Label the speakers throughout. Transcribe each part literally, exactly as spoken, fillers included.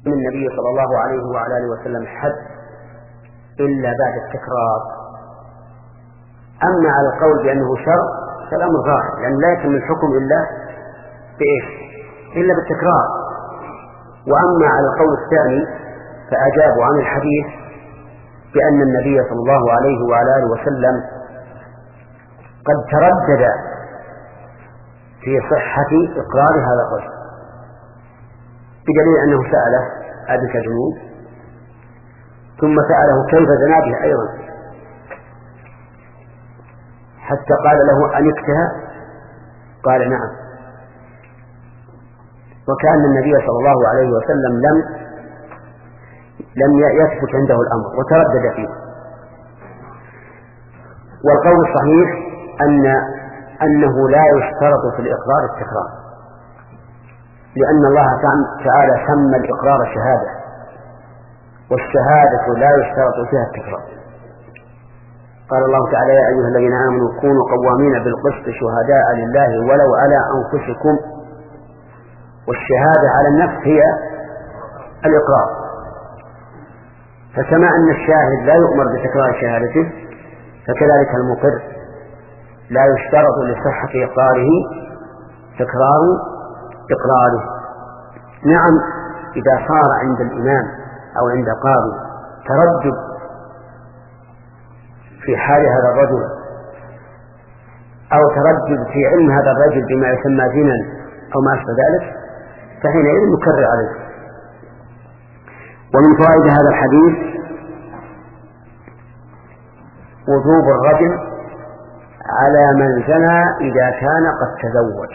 Speaker 1: النبي صلى الله عليه وعلى آله وسلم حد إلا بعد التكرار. أما على القول بأنه شر فالأمر ظاهر، لأن لا يتم الحكم إلا بإيش؟ إلا بالتكرار. وأما على القول الثاني فأجابوا عن الحديث بأن النبي صلى الله عليه وعلى آله وسلم قد تردد في صحة إقرار هذا الرجل، بدليل أنه سأله أبك جنون، ثم سأله كيف زنا به أيضا، حتى قال له أنكتها؟ قال نعم. وكأن النبي صلى الله عليه وسلم لم لم يثبت عنده الأمر وتردد فيه. والقول الصحيح أن أنه لا يشترط في الإقرار التكرار، لأن الله تعالى سمى الإقرار شهادة، والشهادة لا يشترط فيها التكرار. قال الله تعالى: يا أيها الذين آمنوا كونوا قوامين بالقسط شهداء لله ولو على أنفسكم. والشهادة على النفس هي الإقرار، فكما أن الشاهد لا يؤمر بتكرار شهادته فكذلك المقر لا يشترط لصحة إقراره تكرار إقراره. نعم، إذا صار عند الإمام أو عند قاضي تردد في حال هذا الرجل أو تردد في علم هذا الرجل بما يسمى زنا أو ما أشبه ذلك فحينئذ نكرر عليه. ومن فوائد هذا الحديث وجوب الرجم على من زنى إذا كان قد تزوج.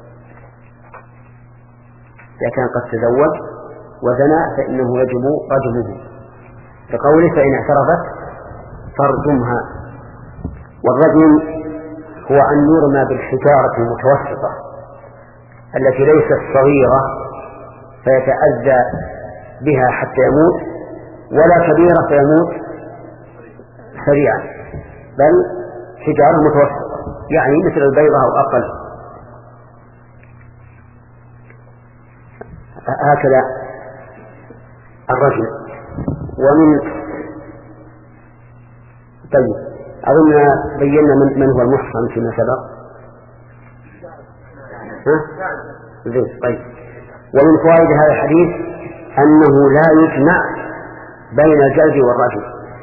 Speaker 1: إذا كان قد تزوج وزنى فإنه يجب رجمه، كقوله: فإن اعترفت فارجمها. والرجم هو أن يرمى بالحجارة المتوسطة التي ليست صغيرة فيتأذى بها حتى يموت، ولا كبيرة فيموت سريعا، بل حجارة متوسطة يعني مثل البيضة أو أقل. هكذا الرجل. ومن طيب أظن بينا من, من هو المحصن فيما سبق. ها؟ طيب. ومن فوائد هذا الحديث أنه لا يجمع بين الجلد والرجم،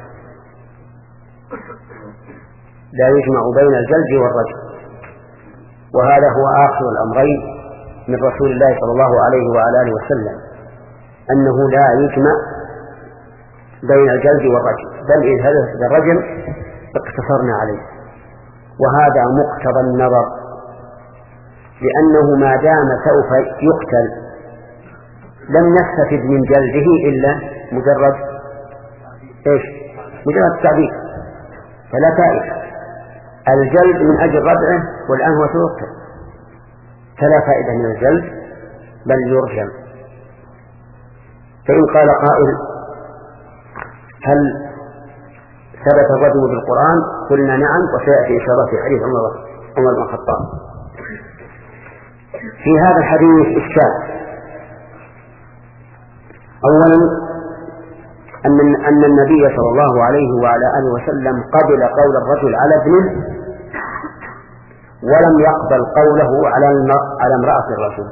Speaker 1: لا يجمع بين الجلد والرجم، وهذا هو آخر الأمرين من رسول الله صلى الله عليه وعلى آله وسلم، أنه لا يجمع بين الجلد والرجم، بل إذ هذا الرجم اقتصرنا عليه. وهذا مقتضى النظر، لأنه ما دام سوف يقتل لم نستفد من جلده إلا مجرد إيش؟ مجرد التعذيب، فلا فائدة. الجلد من أجل ردعه والآن هو سيقتل، فلا فائدة من الجلد بل يرجم. فإن قال قائل: هل ثبت الرجم بالقرآن؟ قلنا نعم، وسيأتي إن شاء الله في حديث عمر بن الخطاب. في هذا الحديث إشكال. أولا أن أن النبي صلى الله عليه وعلى آله وسلم قبل قول الرجل على ابنه ولم يقبل قوله على على امرأة الرجل.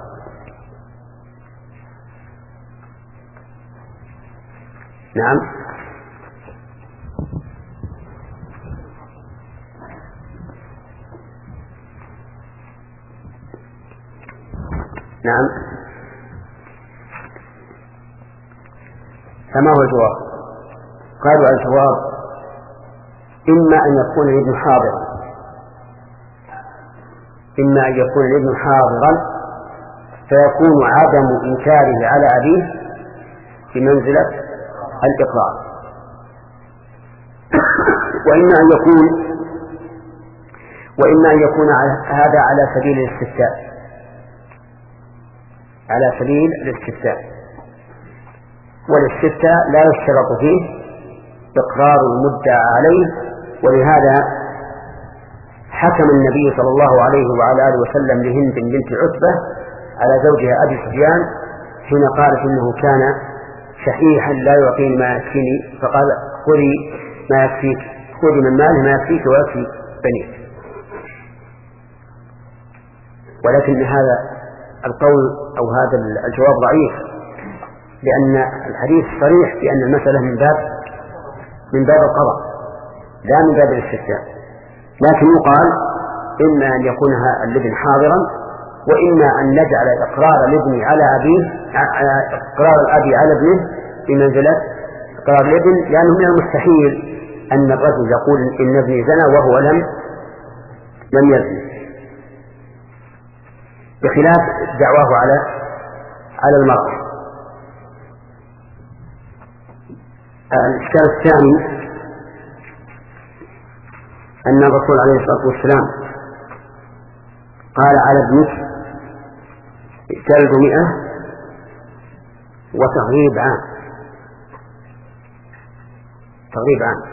Speaker 1: نعم. نعم. فما هو الجواب؟ قالوا الجواب: إما أن يكون الابن حاضرا، إما أن يكون الابن حاضرا فيكون عدم إنكاره على أبيه بمنزلة الإقرار، وإما أن يكون وإما أن يكون هذا على سبيل الاستفتاء، على سبيل الاستفتاء. والاستفتاء لا يشترط فيه إقرار المدعى عليه، ولهذا حكم النبي صلى الله عليه وعلى آله وسلم لهند بنت عتبة على زوجها أبي سفيان حين قالت إنه كان شحيحا لا يعطيني ما يكفيني، فقال خذي ما يكفيك، خذي من ماله ما يكفيك ويكفي بنيك. ولكن هذا القول أو هذا الجواب ضعيف، لأن الحديث صريح بأن المسألة من باب من باب القضاء لا من باب الاستفتاء، لكن يقال إما أن يكون الابن حاضرا، وإما أن نجعل إقرار الابن على أبيه إقرار الأبي على ابنه بمنزلة إقرار الابن، لأنه من المستحيل أن الرجل يقول إن ابني زنى وهو لم لم يزني، بخلاف دعواه على على المرأة. الإشكال الثاني أن الرسول عليه الصلاة والسلام قال على ابنك جلد مئة وتغريب عام، تغريب عام.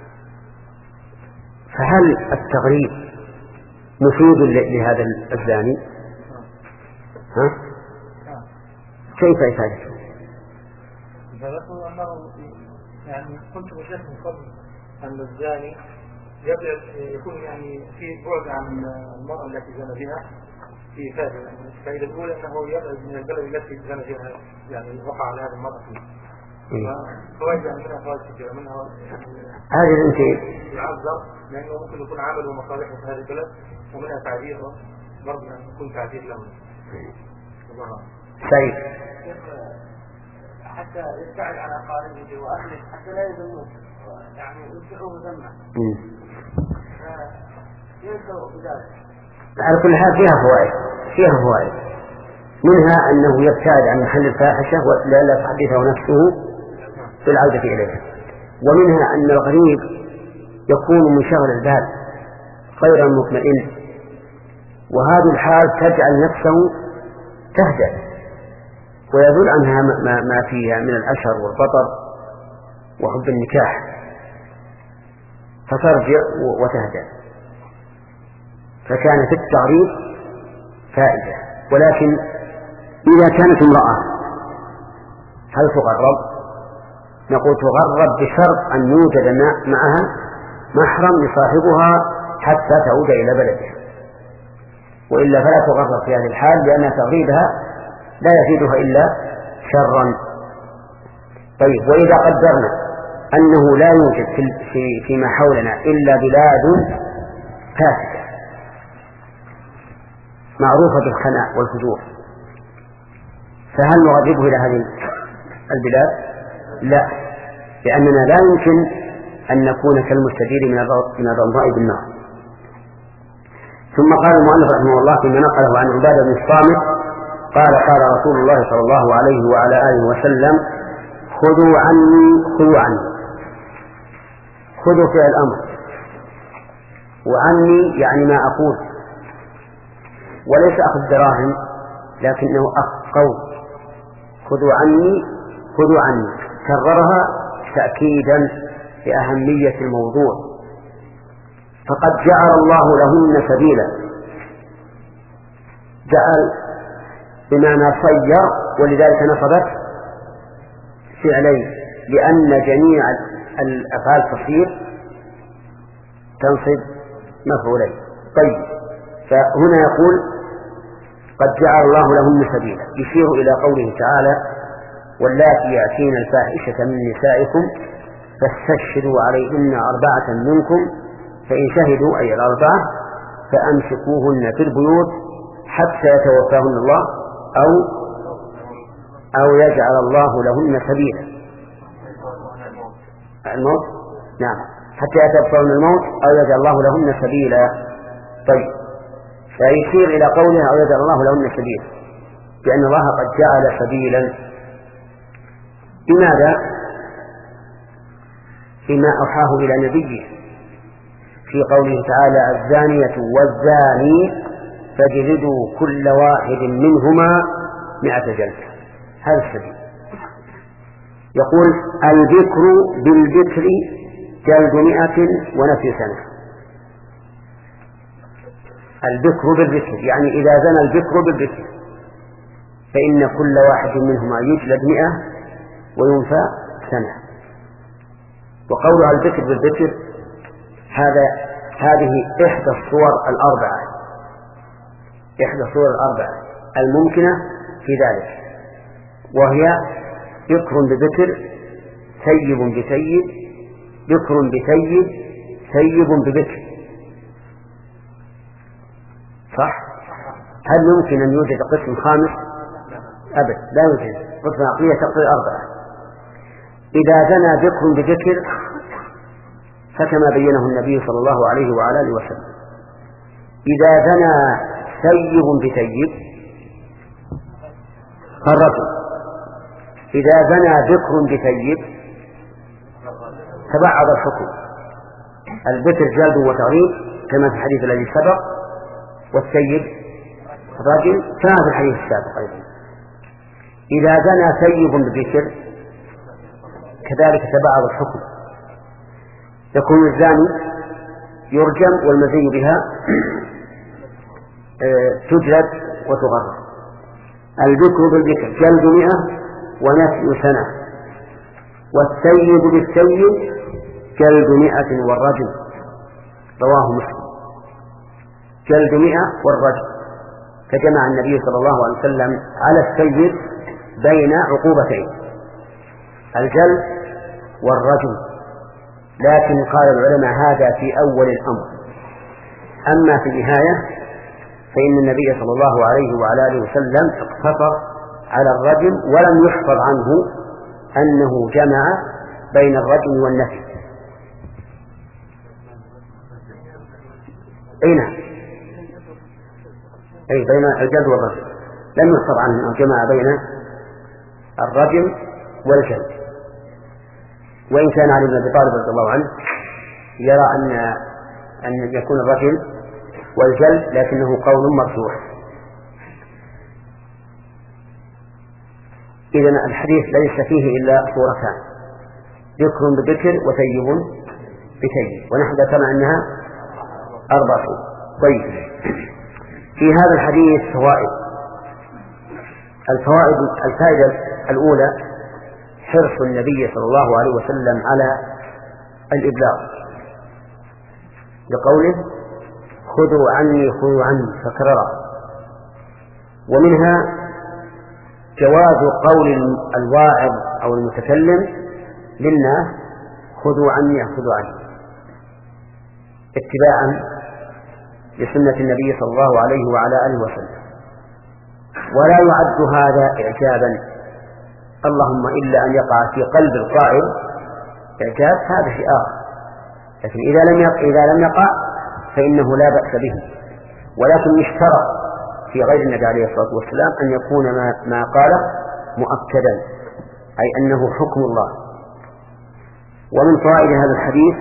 Speaker 1: فهل التغريب مفيد لهذا الزاني؟ ها؟ كيف إفادته؟
Speaker 2: فذكروا أنه يعني كنت مشاهد من قبل أن الزاني يكون يعني في بعد عن المرأة التي زنى بها في فائدة، يعني فإذا الأولى أنه يبعد من البلد التي زنى بها، يعني وقع على هذه المرأة فيه. فوائد منها فوائد كثيرة، منها
Speaker 1: هذه أنت
Speaker 2: يعذر لأنه ممكن يكون عمل ومصالحه في هذه البلد، ومنها تعذير برضه أن يكون تعذير له.
Speaker 1: سيد
Speaker 2: حتى يبتعد على قاربه وأهله حتى لا يذموه، يعني يدفعوه ذمه. ينسوا بذلك.
Speaker 1: على كل حال فيها فوائد فيها فوائد منها أنه يبتعد عن محل الفاحشة ولا تحدثه نفسه بالعودة إليها، ومنها أن الغريب يكون منشغل البال غير مطمئن، وهذه الحال تجعل نفسه تهدأ ويزول عنها ما فيها من الأشر والبطر وحب النكاح، فترجع وتهدأ. فكان في التغريب فائدة. ولكن إذا كانت امرأة هل تغرب؟ نقول تغرب بشرط أن يوجد معها محرم يصاحبها حتى تعود إلى بلدها، وإلا فلا تغرب في هذه الحال، لأن تغريبها لا يفيدها إلا شرا. طيب، وإذا قدرنا أنه لا يوجد في فيما حولنا إلا بلاد فاسدة معروفة بالخناء والفجور، فهل نغربه إلى هذه البلاد؟ لا، لأننا لا يمكن أن نكون كالمستجير من الرمضاء بالنار. ثم قال المؤلف رحمه الله فيما نقله عن عبادة بن الصامت قال قال رسول الله صلى الله عليه وعلى آله وسلم خذوا عني خذوا عني خذوا في الأمر، وعني يعني ما أقول، وليس أخذ دراهم لكنه أخذ قول. خذوا عني خذوا عني كررها تأكيدا لأهمية الموضوع، فقد جعل الله لهن سبيلا، جعل بمعنى صير، ولذلك نصبت فعلين، لأن جميع الأفعال تصير تنصب مفعولين. طيب، فهنا يقول قد جعل الله لهن سبيلا، يشير إلى قوله تعالى واللاتي يأتين الفاحشة من نسائكم فاستشهدوا عليهن أربعة منكم فإن شهدوا أي الأربعة فأمسكوهن في البيوت حتى يتوفاهن الله أو أو يجعل الله لهن سبيلا. الموت، نعم، حتى يتوفاهن الموت أو يجعل الله لهن سبيلا. طيب، فيشير إلى قولها أو يجعل الله لهن سبيلا، لأن الله قد جعل سبيلا. لماذا؟ بما أوحاه إلى نبيه في قوله تعالى الزانية والزاني فاجلدوا كل واحد منهما مئة جلدة. هذا السبيل. يقول البكر بالبكر جلد مئة ونفي سنة. البكر بالبكر يعني إذا زنى البكر بالبكر فإن كل واحد منهما يجلد مئة وينفى سنة. وقولها الذكر بالذكر هذا هذه إحدى الصور الأربعة إحدى الصور الأربعة الممكنة في ذلك، وهي ذكر بذكر، ثيب بثيب، ذكر بثيب، ثيب بذكر. صح؟ هل يمكن أن يوجد قسم خامس؟ أبد، لا يوجد. قسم عقلية تقتضي أربعة. إذا زنى ذكر بذكر فكما بينه النبي صلى الله عليه وعلى آله وسلم. إذا زنى ثيب بثيب فالرجل. إذا زنى ذكر بثيب تبعض الحكم. الذكر جلد وتغريب كما في الحديث الذي سبق، والثيب رجل كما في الحديث السابق أيضا. إذا زنى ثيب بذكر كذلك تبعض الحكم، يكون الزاني يرجم والمزي بها تجلد وتغرب. الذكر بالذكر جلد مئة ونفي سنة، والثيب بالثيب جلد مئة والرجم. رواه مسلم. جلد مئة والرجم، فجمع النبي صلى الله عليه وسلم على الثيب بين عقوبتين، الجلد والرجم. لكن قال العلماء هذا في أول الأمر، أما في النهاية فإن النبي صلى الله عليه وعلى آله وسلم اقتصر على الرجم، ولم يحفظ عنه أنه جمع بين الرجم والنفي. أين؟ أي بين الجلد والرجم، لم يحفظ عنه أنه جمع بين الرجم والجلد. وإن كان علي بن أبي طالب رضي الله عنه يرى أن أن يكون الرجم والجلد، لكنه قول مرجوح. إذن الحديث ليس فيه إلا صورتان، ذكر بذكر وثيب بثيب، ونحن ذكرنا أنها أربع صور. طيب، في هذا الحديث فوائد. الفوائد الفائدة الأولى حرص النبي صلى الله عليه وسلم على الإبلاغ، لقوله خذوا عني خذوا عني فكررا. ومنها جواز قول الواعظ أو المتكلم للناس خذوا عني خذوا عني، اتباعا لسنة النبي صلى الله عليه وعلى آله وسلم. ولا يعد هذا إعجابا، اللهم إلا أن يقع في قلب القائل إعجاب، هذا شيء آخر. لكن إذا لم يقع, إذا لم يقع فإنه لا بأس به، ولكن يشترط في غير النبي عليه الصلاة والسلام أن يكون ما, ما قال مؤكدا، أي أنه حكم الله. ومن فوائد هذا الحديث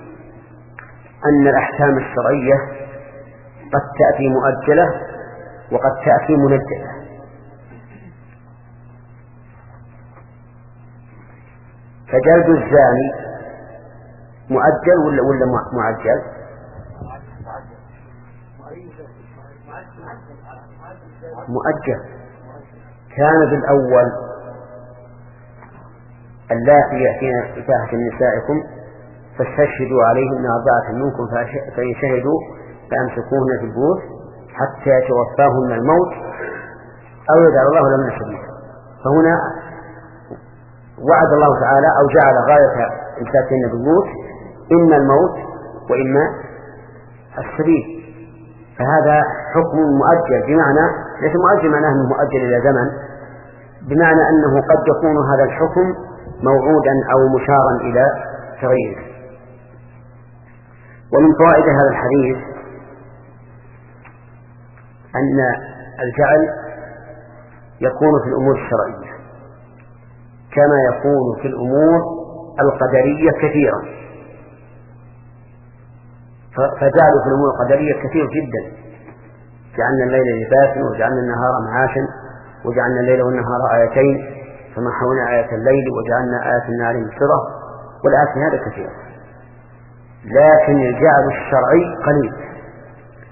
Speaker 1: أن الأحكام الشرعية قد تأتي مؤجلة وقد تأتي منجلة. فجلد الزاني مؤجل ولا ولا معجل؟ مؤجل. كان بالأول اللاتي يأتين إفاحة نسائكم فاستشهدوا عليهن أربعة منكم فإن شهدوا فأمسكوهن في البيوت حتى يتوفاهن الموت أو يجعل الله لهن سبيلا. فهنا وعد الله تعالى أو جعل غاية إمساكهن بالبيوت إما الموت وإما السبيل. فهذا حكم مؤجل، بمعنى ليس مؤجل معناه أنه مؤجل إلى زمن، بمعنى أنه قد يكون هذا الحكم موعودا أو مشارا إلى تغييره. ومن فوائد هذا الحديث أن الجعل يكون في الأمور الشرعية كما يكون في الأمور القدرية كثيرا، فجعلوا في الأمور القدرية كثير جدا. جعلنا الليل لباسا وجعلنا النهار معاشا وجعلنا الليل والنهار آيتين فمحونا آية الليل وجعلنا آية النهار مبصرة، والآيات في هذا كثير. لكن الجعل الشرعي قليل.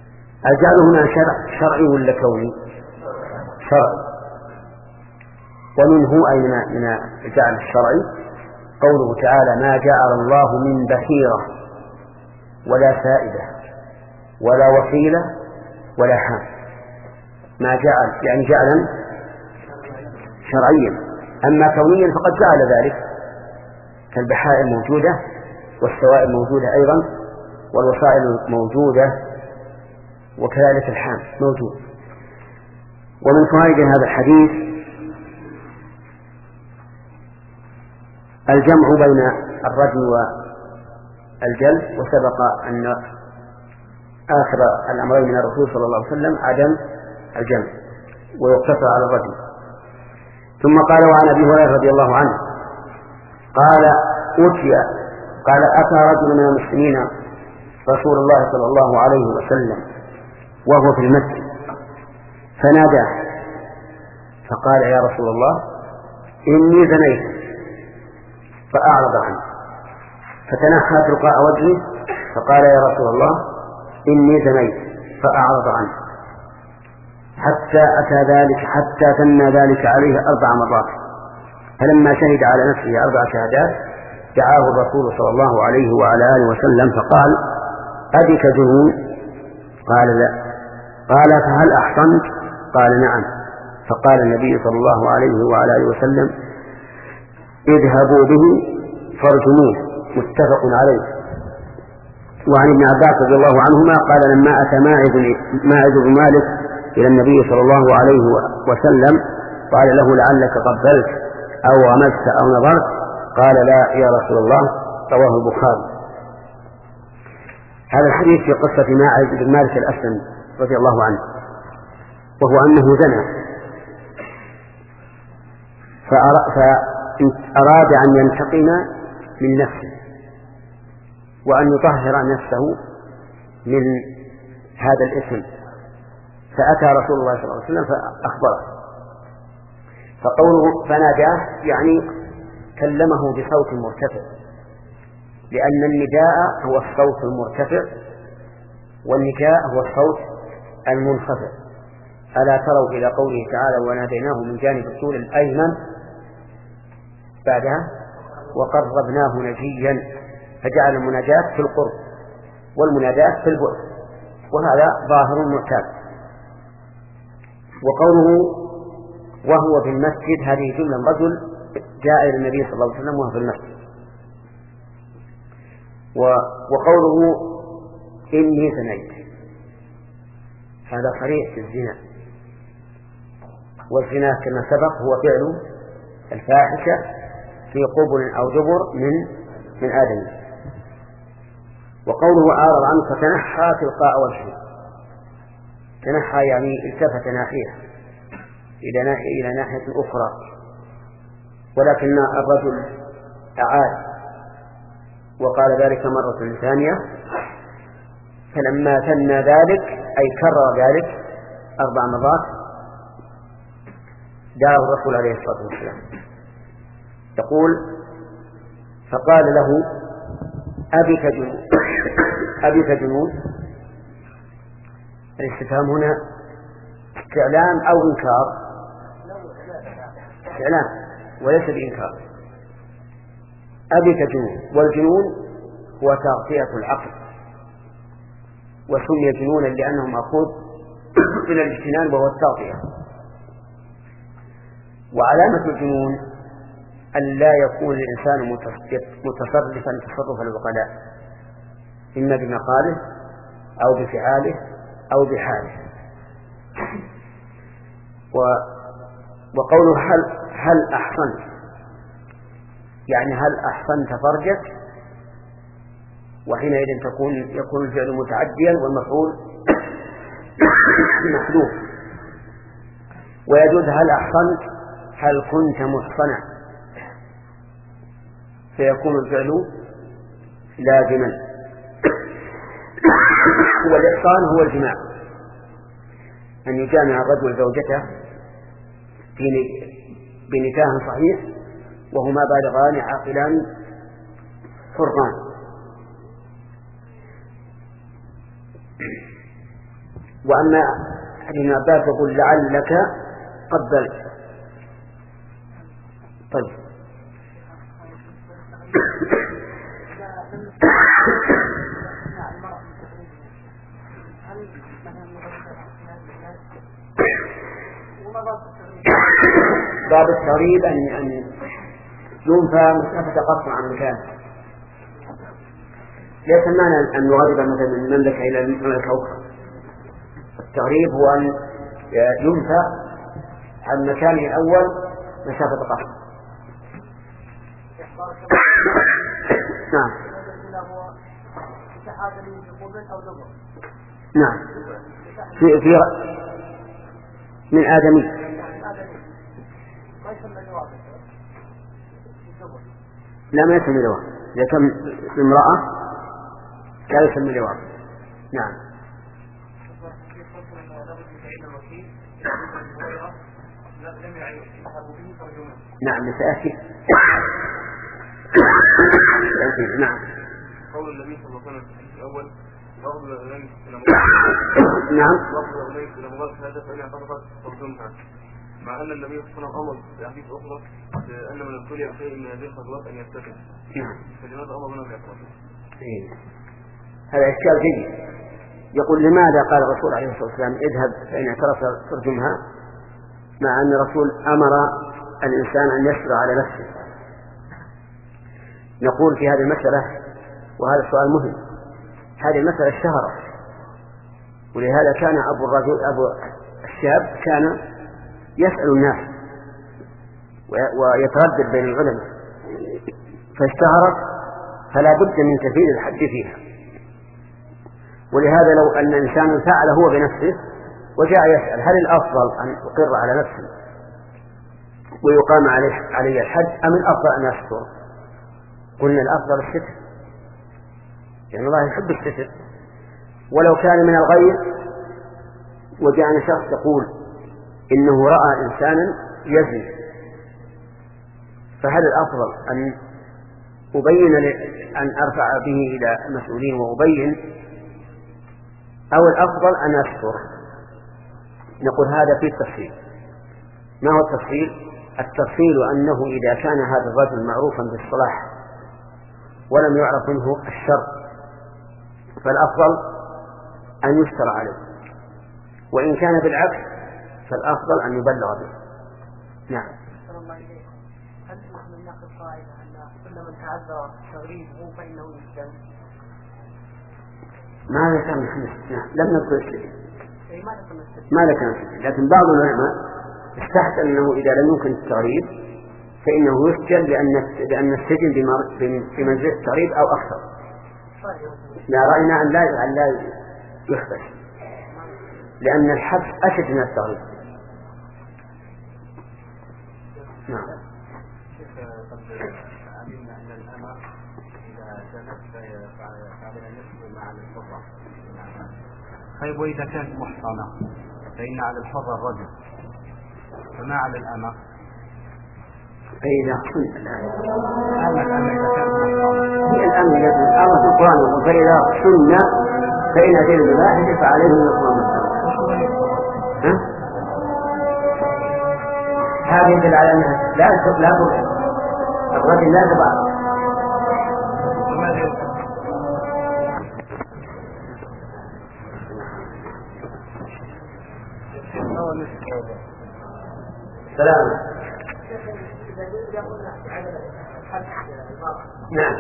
Speaker 1: الجعل هنا شرع شرعي ولا كوني؟ شرعي. ومنه أي من الجعل الشرعي قوله تعالى ما جعل الله من بحيرة ولا سائبة ولا وصيلة ولا حام. ما جعل يعني جعلا شرعيا، أما كونيا فقد جعل ذلك كالبحائر موجودة والسوائب موجودة أيضا والوسائل موجودة وكذلك الحام موجود. ومن فوائد هذا الحديث الجمع بين الرجم والجلد، وسبق أن آخر الأمرين من الرسول صلى الله عليه وسلم عدم الجمع ويقتصر على الرجم. ثم قال وعن أبي هريرة رضي الله عنه قال أتي قال أتى رجل من المسلمين رسول الله صلى الله عليه وسلم وهو في المسجد فناداه فقال يا رسول الله إني زنيت، فأعرض عنه فتنحى تلقاء وجهه فقال يا رسول الله إني زنيت، فأعرض عنه حتى أتى ذلك حتى ثنى ذلك عليه أربع مرات، فلما شهد على نفسه أربع شهادات دعاه الرسول صلى الله عليه وعلى آله وسلم فقال أبك جنون؟ قال لا. قال فهل أحصنت؟ قال نعم. فقال النبي صلى الله عليه وعلى آله وسلم اذهبوا به فارجموه، متفق عليه. وعن ابن عباس رضي الله عنهما قال لما أتى ماعز بن مالك إلى النبي صلى الله عليه وسلم قال له لعلك قبلت أو غمست أو نظرت؟ قال لا يا رسول الله، رواه البخاري. هذا الحديث في قصة ماعز بن مالك الأسلمي رضي الله عنه، وهو أنه زنى فأراد أن ينتقم من نفسه وأن يطهر نفسه من هذا الاسم، فأتى رسول الله صلى الله عليه وسلم فأخبره. فقوله فناداه يعني كلمه بصوت مرتفع، لأن النداء هو الصوت المرتفع والنداء هو الصوت المنخفض. ألا تروا إلى قوله تعالى وناديناه من جانب الطول الأيمن بعدها وقربناه نجيا، فجعل المناجاة في القرب والمناداة في البعد، وهذا ظاهر معتاد. وقوله وهو في المسجد هذه جملة رجل جاء إلى النبي صلى الله عليه وسلم وهو في المسجد. وقوله إني زنيت هذا صريح في الزنا، والزنا كما سبق هو فعل الفاحشة في قبل أو دبر من من آدم. وقوله أعرض عنه فتنحى تلقاء وجهه، تنحى يعني التفت ناحية إلى ناحية أخرى، ولكن الرجل أعاد وقال ذلك مرة ثانية، فلما ثنى ذلك أي كرر ذلك أربع مرات دعاه الرسول عليه الصلاة والسلام. يقول فقال له أبك جنون أبك جنون. الاستفهام هنا استعلام أو إنكار؟ استعلام وليس بإنكار. أبك جنون، والجنون هو تغطية العقل، وسمي جنونا لأنه مأخوذ من الاجتنان وهو التغطية. وعلامة الجنون أن لا يكون الإنسان متصرفا تصرف العقلاء، إما بمقاله أو بفعاله أو بحاله. وقوله هل, هل أحصنت يعني هل أحصنت فرجك، وحينئذ تكون يكون الفعل متعديا والمفعول محذوف. ويجوز هل أحصنت هل كنت محصنا، فيكون الفعل لازما. والإحصان هو الجماع، أن يجامع الرجل زوجته بنكاح صحيح وهما بالغان عاقلان حران. وأما ابن عباس يقول لعلك قبلت، طيب. باب التغريب أن أن ينفى مسافة قصر عن مكان. ليس المعنى أن نغرب مثلا من المملكة إلى المملكة أخرى. التغريب هو أن ينفى عن مكانه الأول مسافة قصر. نعم. نعم. في في من آدمي. لا ما يسمي لواء. إذا كان امرأة لا يسمي لواء. نعم. نعم سأتي. نعم.
Speaker 3: قول النبي صلى الله عليه وسلم في الأول وأفضل الأذان إلى
Speaker 1: نعم.
Speaker 3: وأفضل الأذان إلى مغلق هذا فإن اعترفت ترجمها، مع أن النبي صلى الله عليه وسلم أمر في أحاديث أخرى أن من ابتلي بشيء من هذه الخطوات أن يرتكب.
Speaker 1: نعم.
Speaker 3: فلماذا أمر منهم باعترافه؟
Speaker 1: هذا إشكال جيد. يقول لماذا قال الرسول عليه الصلاة والسلام اذهب فإن اعترف ترجمها، مع أن الرسول أمر الإنسان أن يشرع على نفسه. نقول في هذه المسألة، وهذا السؤال مهم، هذه المسألة اشتهرت، ولهذا كان أبو الرجل أبو الشاب كان يسأل الناس ويتردد بين العلماء، فاشتهرت فلا بد من تفيد الحد فيها. ولهذا لو أن إنسان فعل هو بنفسه وجاء يسأل هل الأفضل أن أقر على نفسي ويقام عليه علي الحد أم الأفضل أن أستر؟ قلنا الأفضل الستر، لأن الله يحب الستر. ولو كان من الغير وجاءنا شخص يقول إنه رأى إنسانا يزني، فهل الأفضل أن أبين أن أرفع به إلى المسؤولين وأبين، أو الأفضل أن أستر؟ نقول هذا في التفصيل. ما هو التفصيل؟ التفصيل أنه إذا كان هذا الرجل معروفا بالصلاح ولم يعرف منه الشر فالأفضل أن يستر عليه، وإن كان بالعكس فالأفضل أن يبلغ به. نعم.
Speaker 4: هل من ناقض قاعدة أن كل من تعذر تغريبه فإنه يسلم؟
Speaker 1: ما ذكرنا الحديث. نعم. لم نذكر الشيء.
Speaker 4: ما
Speaker 1: ذكرنا الشيء، لكن بعض العلماء استحسن أنه إذا لم يمكن التغريب فإنه يسجن لأن لأن السجن بمنزلة التغريب أو أكثر. لا رأينا أن لا أن لا يحبس، لأن الحبس أشد من التغريب. نعم.
Speaker 3: علمنا أن الأمر إذا كانت فعلها نفسه مع الحرة.
Speaker 5: طيب وإذا كانت محصنة فإن على الحرة الرجل، فما على الأمة؟
Speaker 1: فإذا كنت
Speaker 5: أما الأمة إذا كانت محصنة
Speaker 1: هي الأمة التي أمر في القرآن يقول فإذا سنة فإن أتينا بواحد فعليهم الإصرار. هذا يدل على أنها لا لا تضع الرجل لا تضع. سلام. نعم.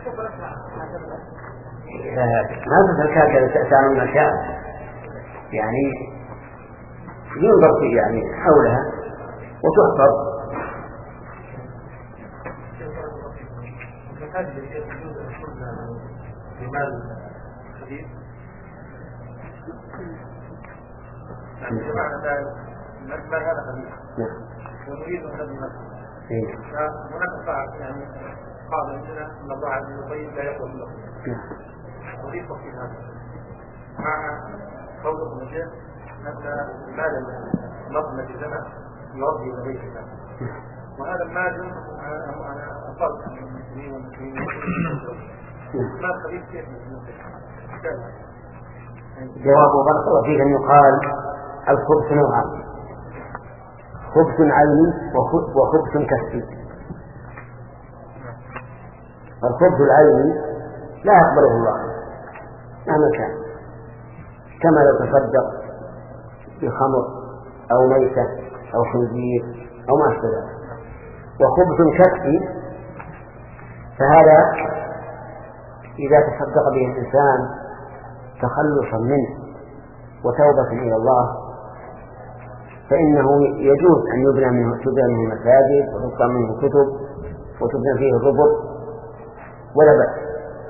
Speaker 1: ما مثل كذا تعلم الأشياء يعني ينظر في يعني حولها وتحفظ.
Speaker 2: ما هذا خبيث ونريد أن نبني فهناك قاعدة يعني قاعدة عندنا أن الله عز وجل لا يقبل له. نريد تفصيل هذا مع قول ابن الشيخ أن مال اللفظ الذي زنى يربي إلى بيت الله، وهذا المال أنا أفرد عن المسلمين والمسلمين ما الخبيث كيف
Speaker 1: جوابه غلط فيه أن يقال الخبث نوعان: خبث عيني وخبث كسبي. فالخبث العيني لا يقبله الله مهما كان، كما لو تصدق بخمر أو ميتة أو خنزير أو ما أشبه ذلك. وخبث كسبي فهذا إذا تصدق به الإنسان تخلصا منه وتوبة إلى الله فإنه يجوز أن يبنى منه تبنى منه مساجد وتبقى منه كتب وتبنى فيه الربط ولا بأس.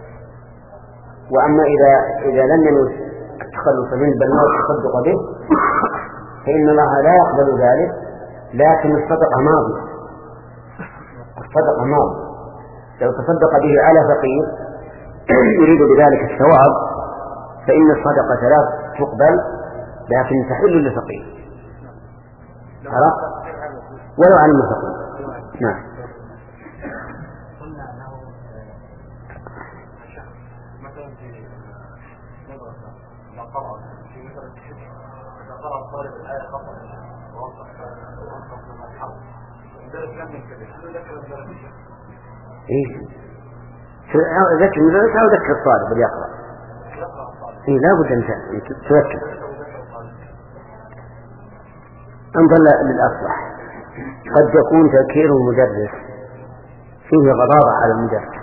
Speaker 1: وأما إذا إذا لم ينوي التخلص منه بل نوى التصدق به فإن الله لا يقبل ذلك، لكن الصدقة ماضية، الصدقة ماضية. لو تصدق به على فقير يريد بذلك الثواب فإن الصدقة لا تقبل لكن تحل لفقير ولو عن المفقير. نعم.
Speaker 5: قلنا أنه الشخص مثلا في مدرسة إذا قرأ في مدرسة إذا قرأ الطالب الآية خطأ ووصف ووصف من الحرب المدرس لم ينتبه هل ذكر المدرس؟
Speaker 1: إيه ذكر المدرس أو ذكر الطالب اللي يقرأ؟
Speaker 5: يقرأ الطالب.
Speaker 1: إيه لا بد أن تذكر أنظر للأصلح. قد يكون تذكير المدرس فيه غضاضة على المدرس،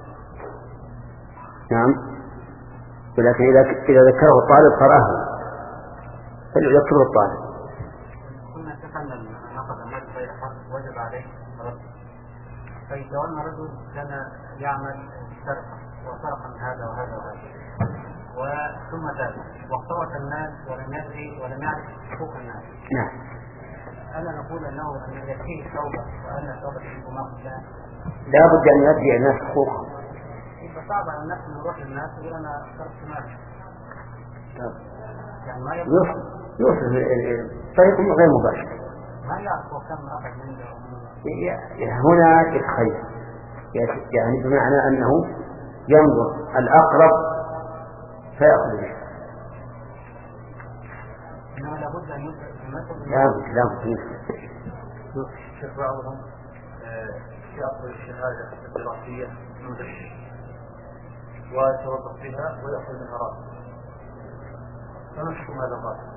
Speaker 1: نعم، ولكن إذا إذا ذكره الطالب قرأه فليذكره الطالب.
Speaker 5: كنا اتفقنا أن نأخذ المال غير حق وجب عليه رد. فإذا أن رجل كان يعمل سرقة وسرق من هذا وهذا وهذا وثم تاب واخترق الناس ولم يدري ولم يعرف حقوق الناس،
Speaker 1: نعم.
Speaker 5: ألا نقول أنه أن يكفيه التوبة وأن التوبة تجب ما قبلها؟
Speaker 1: لا بد أن يرجع الناس حقوقهم.
Speaker 5: يبقى صعب على الناس أن يروح للناس يقول أنا صرفت مالي. يعني ما
Speaker 1: يوصل يوصل طريق غير مباشر.
Speaker 5: ما يعرف وكم أخذ منه.
Speaker 1: هنا يتخيل يعني بمعنى أنه ينظر الأقرب فيأخذ به.
Speaker 5: إنما لابد أن يدرك المثل.
Speaker 1: لابد لابد
Speaker 5: شيخ بعضهم يأخذ الشهادة الدراسية مدرس ويتوظف فيها ويأخذ منها راتب. فما حكم هذا الراتب؟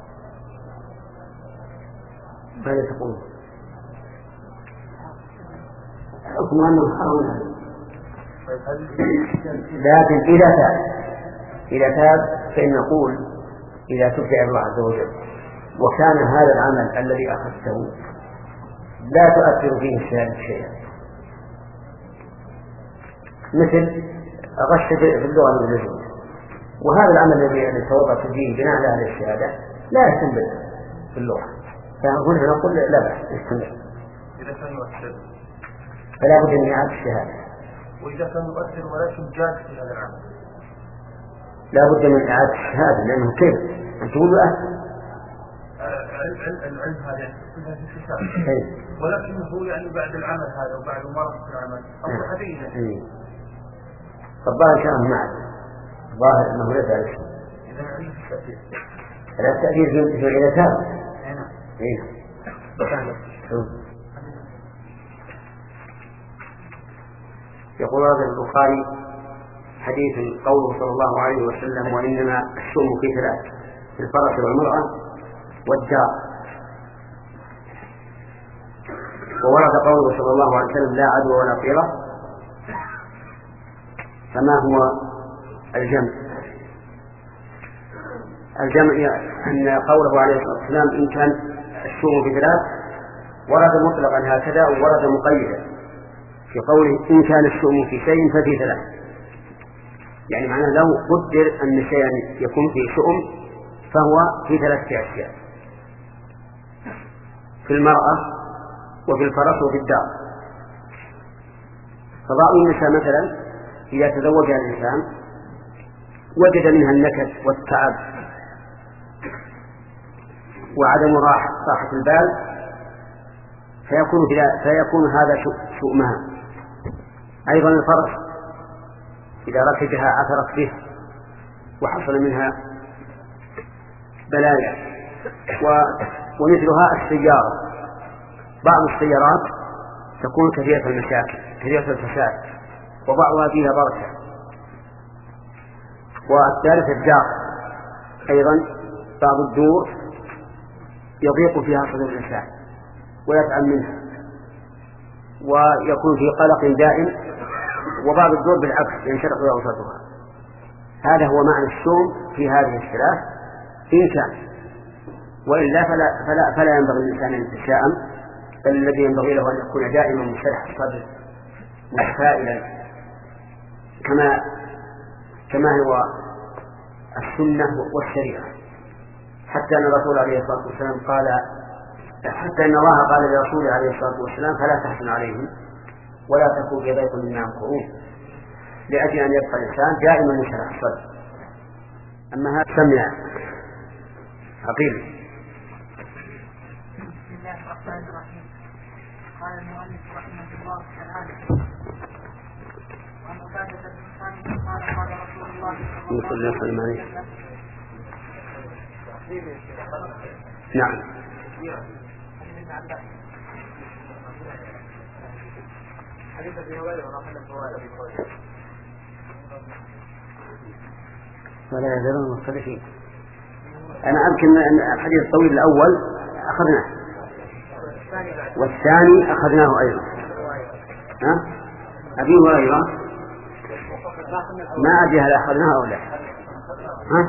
Speaker 1: ماذا تقول؟ حكم أنه حرام. لكن إذا تاب إذا تاب فإن نقول إذا تبت إلى الله عز وجل وكان هذا العمل الذي أخذته لا تؤثر فيه الشهادة شيئا، مثل غش في اللغة الإنجليزية، وهذا العمل الذي توظف فيه بناء على هذه الشهادة لا يستمر في اللغة، فهنا نقول لا بأس يستمر.
Speaker 5: إذا كان يؤثر
Speaker 1: فلا بد من إعادة الشهادة.
Speaker 5: وإذا كان يؤثر ولكن جاد في هذا العمل
Speaker 1: لا بد من إعادة الشهادة، لأنه كيف أن تقول له
Speaker 5: العلم هذا كلها في الكتاب ولكنه يعني بعد العمل هذا وبعد ممارسة العمل أصبح دينا.
Speaker 1: فالظاهر كان معك ظاهر أنه ليس على شيء.
Speaker 5: إذا علم في التأثير
Speaker 1: لا التأثير في العلتان.
Speaker 5: هنا
Speaker 1: إيه يقول هذا البخاري حديث قوله صلى الله عليه وسلم وإنما الشؤم في ثلاث في الفرس والمرأة والدار، وورد قوله صلى الله عليه وسلم لا عدوى ولا طيرة، فما هو الجمع؟ الجمع أن قوله عليه الصلاة والسلام إن كان الشؤم في ثلاث ورد مطلقا هكذا وورد مقيدا في قوله إن كان الشؤم في شيء ففي ثلاث، يعني معناه لو قدر أن شيئا يكون فيه شؤم فهو في ثلاثة أشياء، في المرأة وفي الفرس وفي الدار. فبعض النساء مثلا إذا تزوج الإنسان وجد منها النكد والتعب وعدم راحة البال فيكون, فيكون هذا شؤمها. أيضا الفرس إذا ركبها عثرت به وحصل منها بلايا، ومثلها السيارة، بعض السيارات تكون كثيرة المشاكل كثيرة الفساد وبعضها فيها بركة. والثالث الدار أيضا بعض الدور يضيق فيها صدر الإنسان ويتعب منها ويكون في قلق دائم، وبعض الدور بالعكس ينشرح أوساطها. هذا هو معنى الشوم في هذه الثلاث إن كان، وإلا فلا, فلا, فلا ينبغي للإنسان أن يتشائم، بل الذي ينبغي له أن يكون دائما منشرح الصدر متفائلا كما كما هو السنة والشريعة. حتى أن الرسول عليه الصلاة والسلام قال حتى أن الله قال لرسوله عليه الصلاة والسلام فلا تحزن عليهم ولا تكون في ضيق مما يمكرون، لأجل أن يبقى الإنسان دائما منشرح الصدر. أما هذا سمع عقيل.
Speaker 4: بسم الله الرحمن الرحيم. قال المؤلف رحمه الله تعالى: وعن عبادة بن صامت قال قال رسول الله صلى الله عليه وسلم:
Speaker 1: نعم.
Speaker 2: حديث ابن هريرة ونحن الفوائد
Speaker 1: ولا يزالون مختلفين. أنا أمكن أن الحديث الطويل الأول أخذناه والثاني أخذناه أيضا. ها؟ أبي هريرة ما أدري هل أخذناه أو لا. ها؟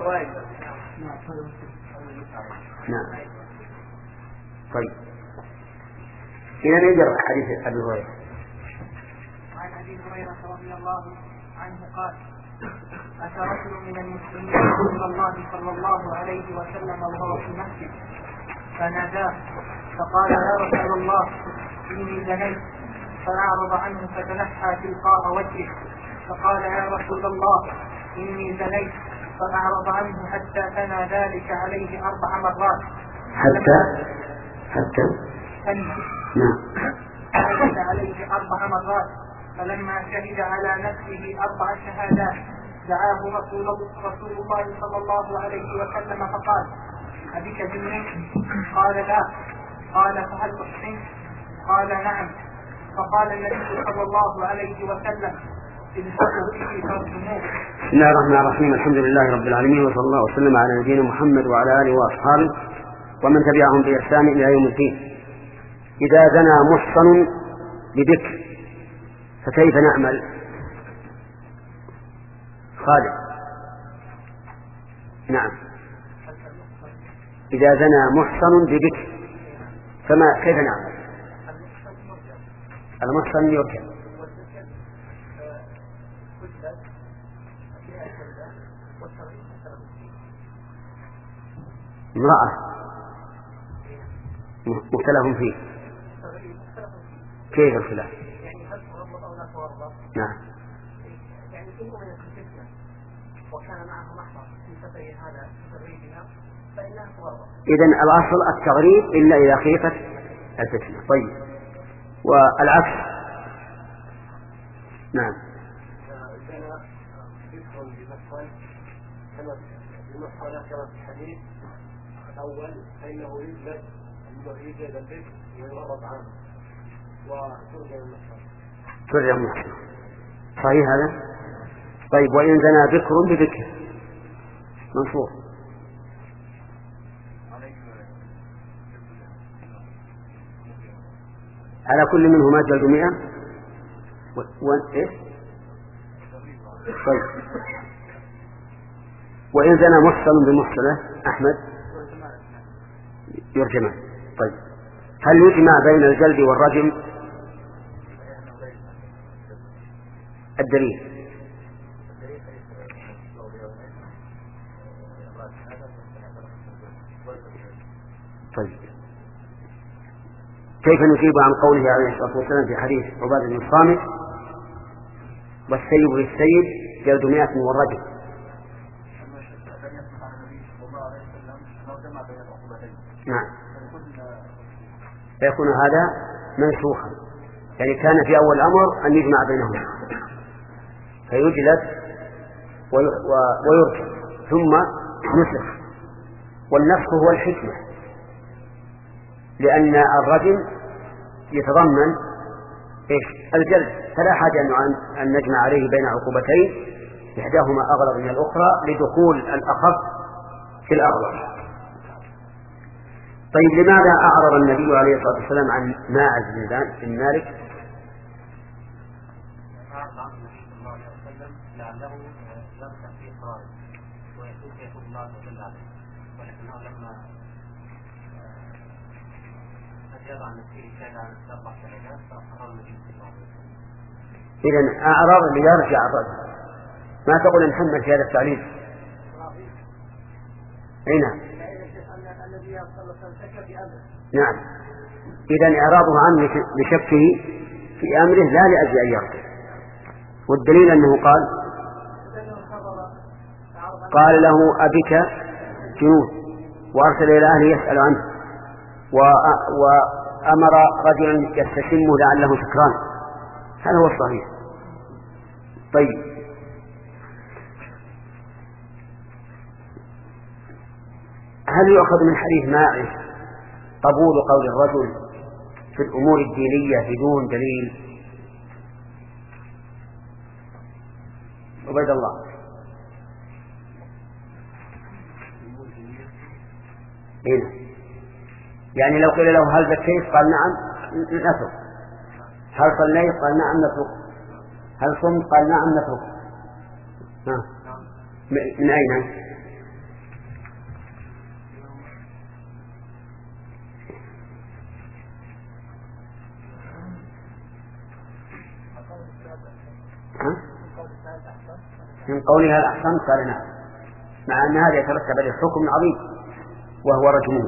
Speaker 1: نعم. طيب إذا نجرب حديث أبي هريرة.
Speaker 4: عن أبي هريرة رضي الله عنه قال: أتى رجل من المسلمين رسول الله صلى الله عليه وسلم وهو في المسجد فناداه فقال: يا رسول الله إني زنيت. فأعرض عنه فتنحى تلقاء وجهه فقال: يا رسول الله إني زنيت. فأعرض عنه حتى ثنى ذلك عليه أربع مرات.
Speaker 1: حتى حتى
Speaker 4: نعم شهد عليه أربع مرات. فلما شهد على نفسه أربع شهادات دعاه رسول, رسول الله صلى الله عليه وسلم فقال: أبك جنين؟ قال: لا. قال: فهل تحسن؟ قال: نعم. فقال النبي صلى الله عليه وسلم: اذهبوا به فارجموه.
Speaker 1: بسم الله الرحمن الرحيم. الحمد لله رب العالمين، وصلى الله وسلم على نبينا محمد وعلى آله وأصحابه ومن تبعهم بإحسان إلى يوم الدين. إذا زنى محصن بذكر فكيف نعمل؟ خالد. نعم. إذا زنى محصن بذكر فما كيف نعمل؟ المحصن يرجم. امرأة مختلف فيه. كيف الخلاف؟ نعم.
Speaker 4: يعني إن أمنت الفتنة وكان معه محضر في سفر هذا تغريبها فإنها تغرب.
Speaker 1: إذن الأصل التغريب إلا إذا خيفت الفتنة. طيب، والعكس؟ نعم.
Speaker 2: كان يدخل بمحصن كما بمحصن كما في الحديث الأول فإنه يجلد يجلد البيت ويغرب عنه وترجع المحصن.
Speaker 1: ترجع المحصن. صحيح هذا؟ طيب، وإن زنى ذكر بذكر منصور. على كل منهما جلد مئة و... و... إيه؟ طيب، وإن زنى محصن بمحصنة أحمد يرجمان. طيب، هل يجمع بين الجلد والرجم؟ الدليل. طيب، كيف نجيب عن قوله عليه الصلاة والسلام في حديث عبادة بن الصامت: والسيب للسيب جلد مئة والرجم؟ نعم. فيكون هذا منسوخا، يعني كان في أول الأمر أن يجمع بينهما فيجلد ويرجم ثم نسخ. والنسخ هو الحكمة، لأن الرجم يتضمن إيش الجلد، فلا حاجة أن نجمع عليه بين عقوبتين إحداهما أغلظ من الأخرى لدخول الأخف في الأغلظ. طيب لماذا أعرض النبي عليه الصلاة والسلام عن ماعز بن مالك؟
Speaker 5: أعرض عنه النبي صلى الله عليه وسلم لعله يرجع في إقراره ويتوب يتوب الله عز وجل عليه، ولكنه لما أجاب عن نفسه كان عن أربع شهادات فأقر النبي صلى الله عليه وسلم.
Speaker 1: إذن أعرض ليرجع الرجل، ما تقول إن حمل في هذا التعليل؟ أي نعم. نعم. إذن إعراضه عنه لشكه في أمره لا لأجل أن يرجع. والدليل أنه قال قال له أبك جنود وأرسل إلى أهله يسأل عنه وأمر رجلا يستشمه لعله سكران. هذا هو الصحيح. طيب هل يؤخذ من حديث ماعز قبول قول الرجل في الأمور الدينية بدون دليل؟ عبيد الله. هنا يعني لو قيل له هل زكيت قال نعم نترك، هل صليت قال نعم نترك، هل صمت قال نعم نترك. ها. من أين؟ من قولها الأحسن قال نعم، مع أن هذا يترتب عليه حكم عظيم وهو رجمه.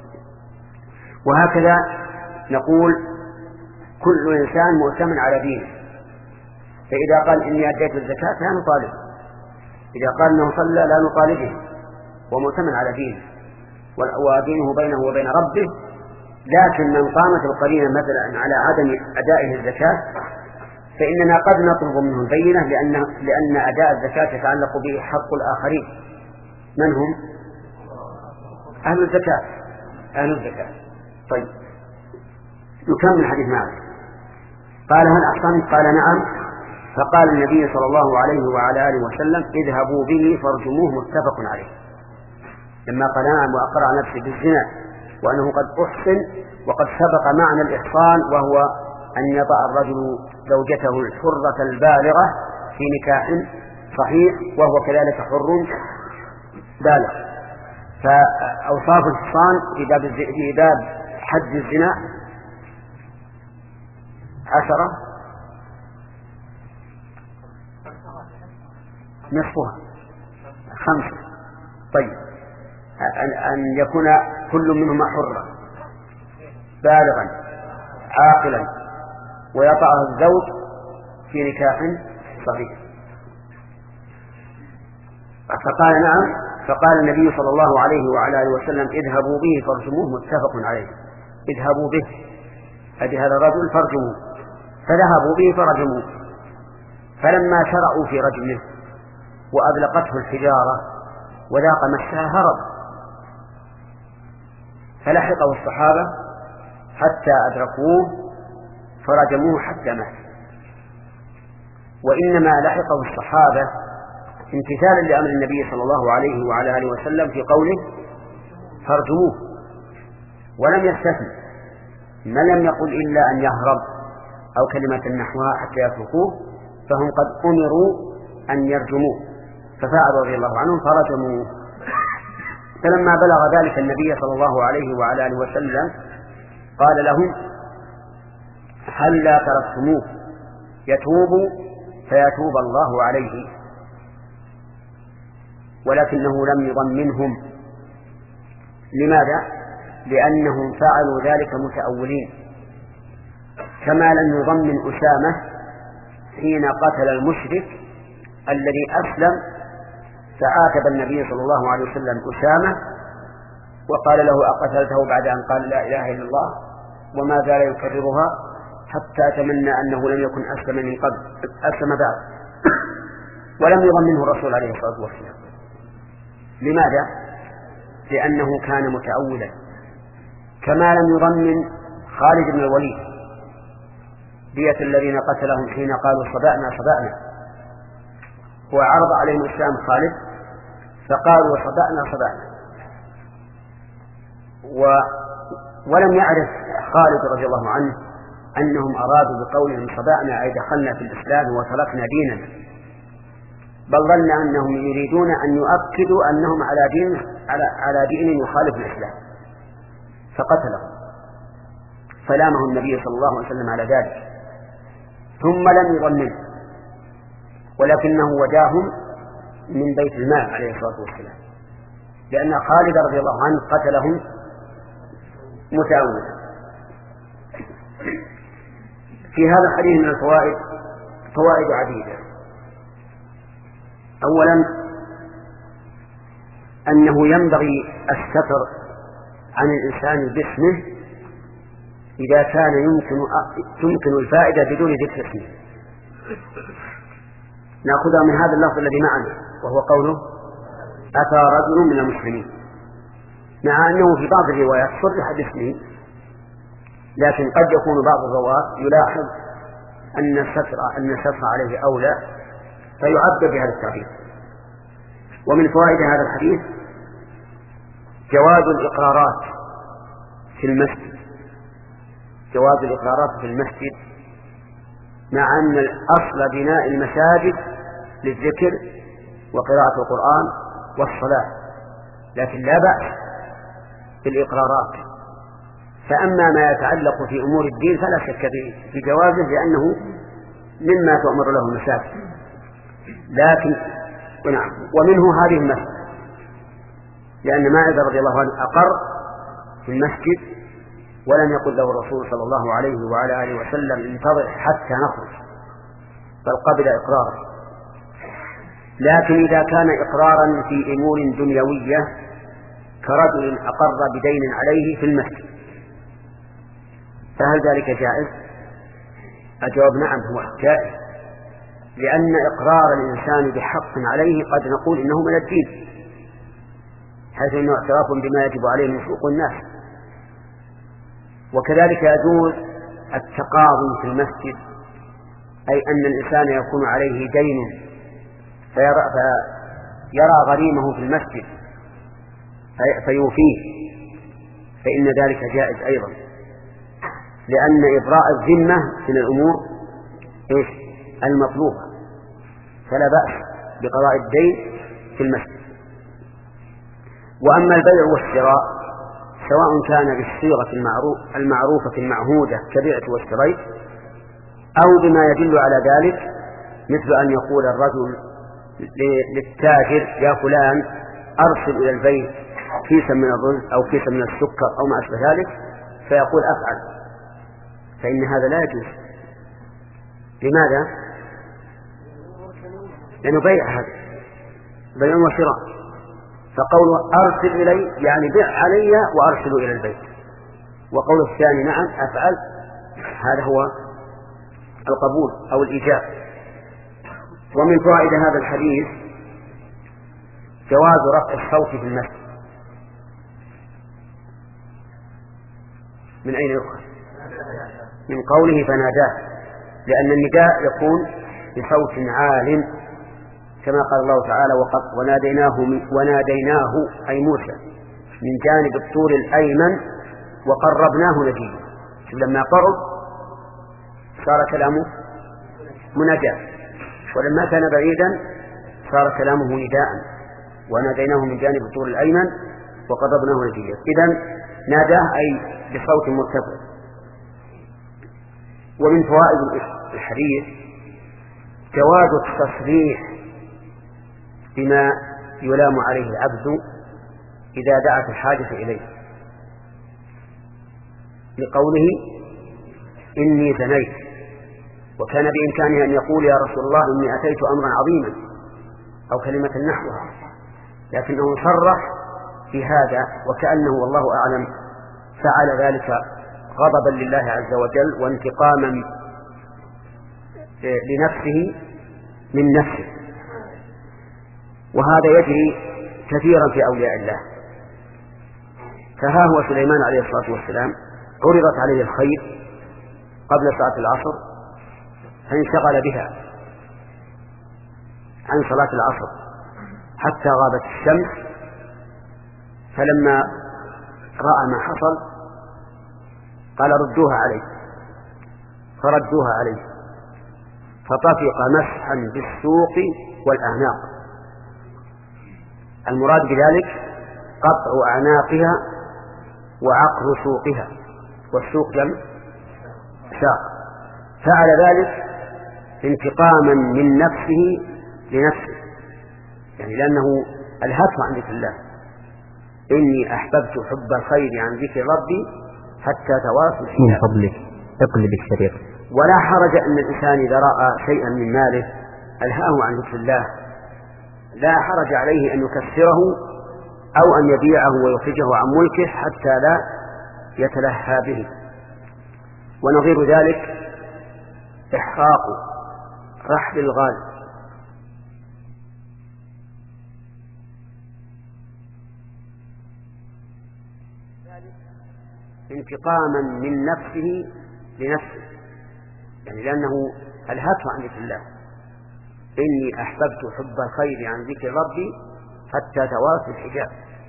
Speaker 1: وهكذا نقول كل إنسان مؤتمن على دينه، فإذا قال إني أديت الزكاة لا نطالبه، إذا قال أنه صلى لا نطالبه، ومؤتمن على دينه ودينه بينه وبين ربه. لكن من قامت القرينة مثلا على عدم أدائه الزكاة فإننا قد نطلب منه البينة، لأن, لأن أداء الزكاة يتعلق به حق الآخرين. من هم؟ أهل الزكاة أهل الزكاة. طيب نكمل حديث معه. قال هل أحسنت؟ قال نعم. فقال النبي صلى الله عليه وعلى آله وسلم اذهبوا به فارجموه، متفق عليه. لما قال نعم وأقرع نفسه بالزنا وأنه قد أحسن، وقد سبق معنى الإحصان وهو أن يضع الرجل زوجته الحرة البالغة في نكاح صحيح وهو كذلك حر بالغ. فأوصاف الإحصان في باب حد الزنا عشرة نصفها خمسة. طيب أن يكون كل منهما حرا بالغا عاقلا ويطأه الزوج في نكاح صحيح. فقال نعم. فقال النبي صلى الله عليه وعلى آله وسلم اذهبوا به فارجموه، متفق عليه. اذهبوا به أدي هذا الرجل فارجموه، فذهبوا به فرجموه. فلما شرعوا في رجمه وأذلقته الحجارة وذاق مسها هرب، فلحقه الصحابة حتى أدركوه فرجموه حتى مات. وإنما لحقه الصحابة امتثالا لأمر النبي صلى الله عليه وعلى آله وسلم في قوله فارجموه، ولم يستثن، ما لم يقل إلا أن يهرب أو كلمة نحوها حتى يتركوه، فهم قد أمروا أن يرجموه ففعل رضي الله عنهم فرجموه. فلما بلغ ذلك النبي صلى الله عليه وعلى آله وسلم قال لهم هل لا تركتموه يتوب فيتوب الله عليه، ولكنه لم يضمنهم. لماذا؟ لأنهم فعلوا ذلك متأولين، كما لم يضمن أسامة حين قتل المشرك الذي أسلم، فعاتب النبي صلى الله عليه وسلم أسامة وقال له أقتلته بعد أن قال لا إله إلا الله، وما زال يكررها حتى تمنى أنه لم يكن أسلم من قبل، أسلم بعد، ولم يضمنه الرسول عليه الصلاة والسلام. لماذا؟ لأنه كان متأولا، كما لم يضمن خالد بن الوليد دية الذين قتلهم حين قالوا صدأنا صدأنا. هو عرض عليهم الإسلام خالد فقالوا صدأنا صدأنا، و ولم يعرف خالد رضي الله عنه أنهم أرادوا بقولهم صدأنا أي دخلنا في الإسلام وتركنا ديننا، بل ظن أنهم يريدون أن يؤكدوا أنهم على دين على على دين يخالف الإسلام فقتلهم، فلامه النبي صلى الله عليه وسلم على ذلك، ثم لم يظلمه ولكنه وداهم من بيت المال عليه الصلاة والسلام، لأن خالد رضي الله عنه قتلهم متعودا. في هذا الحديث من الفوائد فوائد عديدة. أولا أنه ينبغي الستر عن الإنسان باسمه إذا كان يمكن تمكن الفائدة بدون ذكر اسمه. نأخذها من هذا اللفظ الذي معنا وهو قوله أتى رجل من المسلمين، مع أنه في بعض الروايات صرح باسمه، لكن قد يكون بعض الرواة يلاحظ أن الستر أن الستر عليه أولى فيعبر بهذا التعبير. ومن فوائد هذا الحديث جواز الإقرارات في المسجد، جواز الإقرارات في المسجد، مع أن الأصل بناء المساجد للذكر وقراءة القرآن والصلاة، لكن لا بأس بالإقرارات. فأما ما يتعلق في أمور الدين فلا شك في جوازه لأنه مما تؤمر له المساجد. لكن ونعم ومنه هذه المسجد، لأن ماعز رضي الله عنه أقر في المسجد ولم يقل له الرسول صلى الله عليه وعلى آله وسلم انتظر حتى نخرج، بل قبل إقراره. لكن إذا كان إقرارا في أمور دنيوية كرجل أقر بدين عليه في المسجد فهل ذلك جائز؟ الجواب نعم هو جائز، لأن إقرار الإنسان بحق عليه قد نقول إنه من الدين، حيث إنه اعتراف بما يجب عليه من حقوق الناس. وكذلك يجوز التقاضي في المسجد، أي أن الإنسان يكون عليه دين فيرى, فيرى غريمه في المسجد فيوفيه، فإن ذلك جائز أيضا، لأن إبراء الذمة من الأمور إيش المطلوبة، فلا بأس بقضاء الدين في المسجد. وأما البيع والشراء سواء كان بالصيغة المعروف المعروفة المعهودة كبيعة واشتريت أو بما يدل على ذلك، مثل أن يقول الرجل للتاجر يا فلان أرسل إلى البيت كيسا من الرز أو كيسا من السكر أو ما أشبه ذلك، فيقول أفعل، فإن هذا لا يجوز. لماذا؟ لأنه بيع، هذا بيع وشراء. فقوله أرسل إلي يعني بيع علي وأرسل إلى البيت، وقول الثاني نعم أفعل، هذا هو القبول أو الإيجاب. ومن فوائد هذا الحديث جواز رفع الصوت في المسجد. من أين يؤخذ؟ من قوله فناداه، لأن النداء يكون بصوت عال كما قال الله تعالى وقد وناديناه, وناديناه أي موسى من جانب الطور الأيمن وقربناه نجيا. لما قرب صار كلامه مناجاة، ولما كان بعيدا صار كلامه نداء، وناديناه من جانب الطور الأيمن وقربناه نجيا. إذن ناداه أي بصوت مرتفع. ومن فوائد الحديث جواز التصريح بما يلام عليه العبد إذا دعت الحاجة إليه، لقوله إني زنيت، وكان بإمكانه أن يقول يا رسول الله إني أتيت أمرا عظيما أو كلمة نحوها، لكنه صرح في هذا وكأنه والله أعلم فعل ذلك غضبا لله عز وجل وانتقاما لنفسه من نفسه. وهذا يجري كثيرا في أولياء الله. فها هو سليمان عليه الصلاة والسلام عرضت عليه الخير قبل ساعة العصر فانشغل بها عن صلاة العصر حتى غابت الشمس، فلما رأى ما حصل قال ردوها عليه، فردوها عليه، فطفق مسحا بالسوق والأعناق. المراد بذلك قطع أعناقها وعقر سوقها، والسوق جمع ساق. فعل ذلك انتقاما من نفسه لنفسه، يعني لأنه ألهته عن ذكر الله. إني أحببت حب الخير عن ذكر ربي حتى تواصل
Speaker 6: من فضلك اقلب الشريط.
Speaker 1: ولا حرج أن الإنسان إذا رأى شيئا من ماله ألهاه عن ذكر الله لا حرج عليه أن يكسره أو أن يبيعه ويخرجه عن ملكه حتى لا يتلهى به. ونظير ذلك إحراق رحل الغال، انتقاما من نفسه لنفسه، يعني لأنه ألهته عن ذكر الله. إني أحببت حب الخير عن ذكر ربي حتى تواسي الحجاب.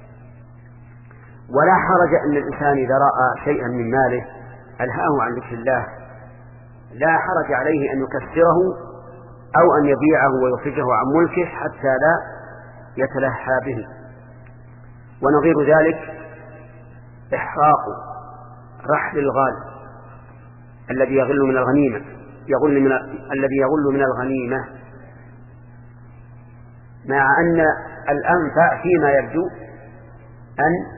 Speaker 1: ولا حرج أن الإنسان إذا رأى شيئا من ماله ألهاه عن ذكر الله لا حرج عليه أن يكسره أو أن يبيعه ويخرجه عن ملكه حتى لا يتلهى به. ونظير ذلك إحراق رحل الغال الذي يغل من الغنيمة يغل من الذي يغل من الغنيمة، مع أن الأنفع فيما يبدو أن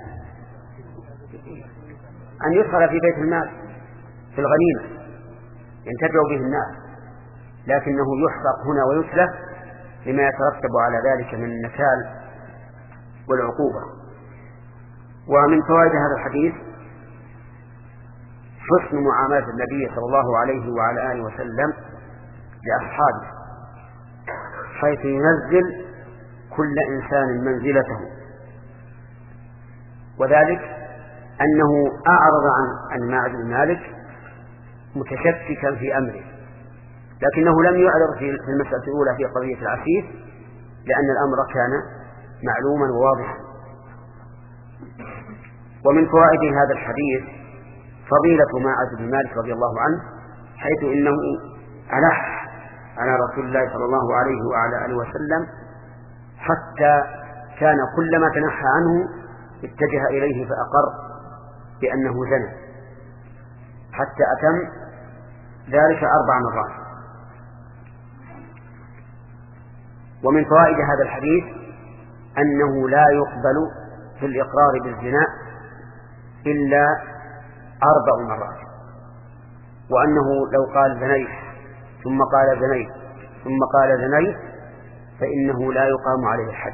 Speaker 1: أن يدخل في بيت المال في الغنيمة ينتفع به الناس، لكنه يحرق هنا ويتلف لما يترتب على ذلك من النكال والعقوبة. ومن فوائد هذا الحديث حسن معاملة النبي صلى الله عليه وعلى آله وسلم لأصحابه، حيث ينزل كل إنسان منزلته، وذلك أنه أعرض عن عن معد المالك متشككا في أمره، لكنه لم يعرض في المسألة الأولى في قضية العسير لأن الأمر كان معلوما وواضحا. ومن فوائد هذا الحديث فضيلة معد بن مالك رضي الله عنه، حيث إنه ألح على رسول الله صلى الله عليه وعلى آله وسلم حتى كان كلما تنحى عنه اتجه إليه فأقر بأنه زنى، حتى أتم ذلك أربع مرات. ومن فوائد هذا الحديث أنه لا يقبل في الإقرار بالزنا إلا أربع مرات، وأنه لو قال زنيت ثم قال زنيت ثم قال زنيت فإنه لا يقام عليه الحد.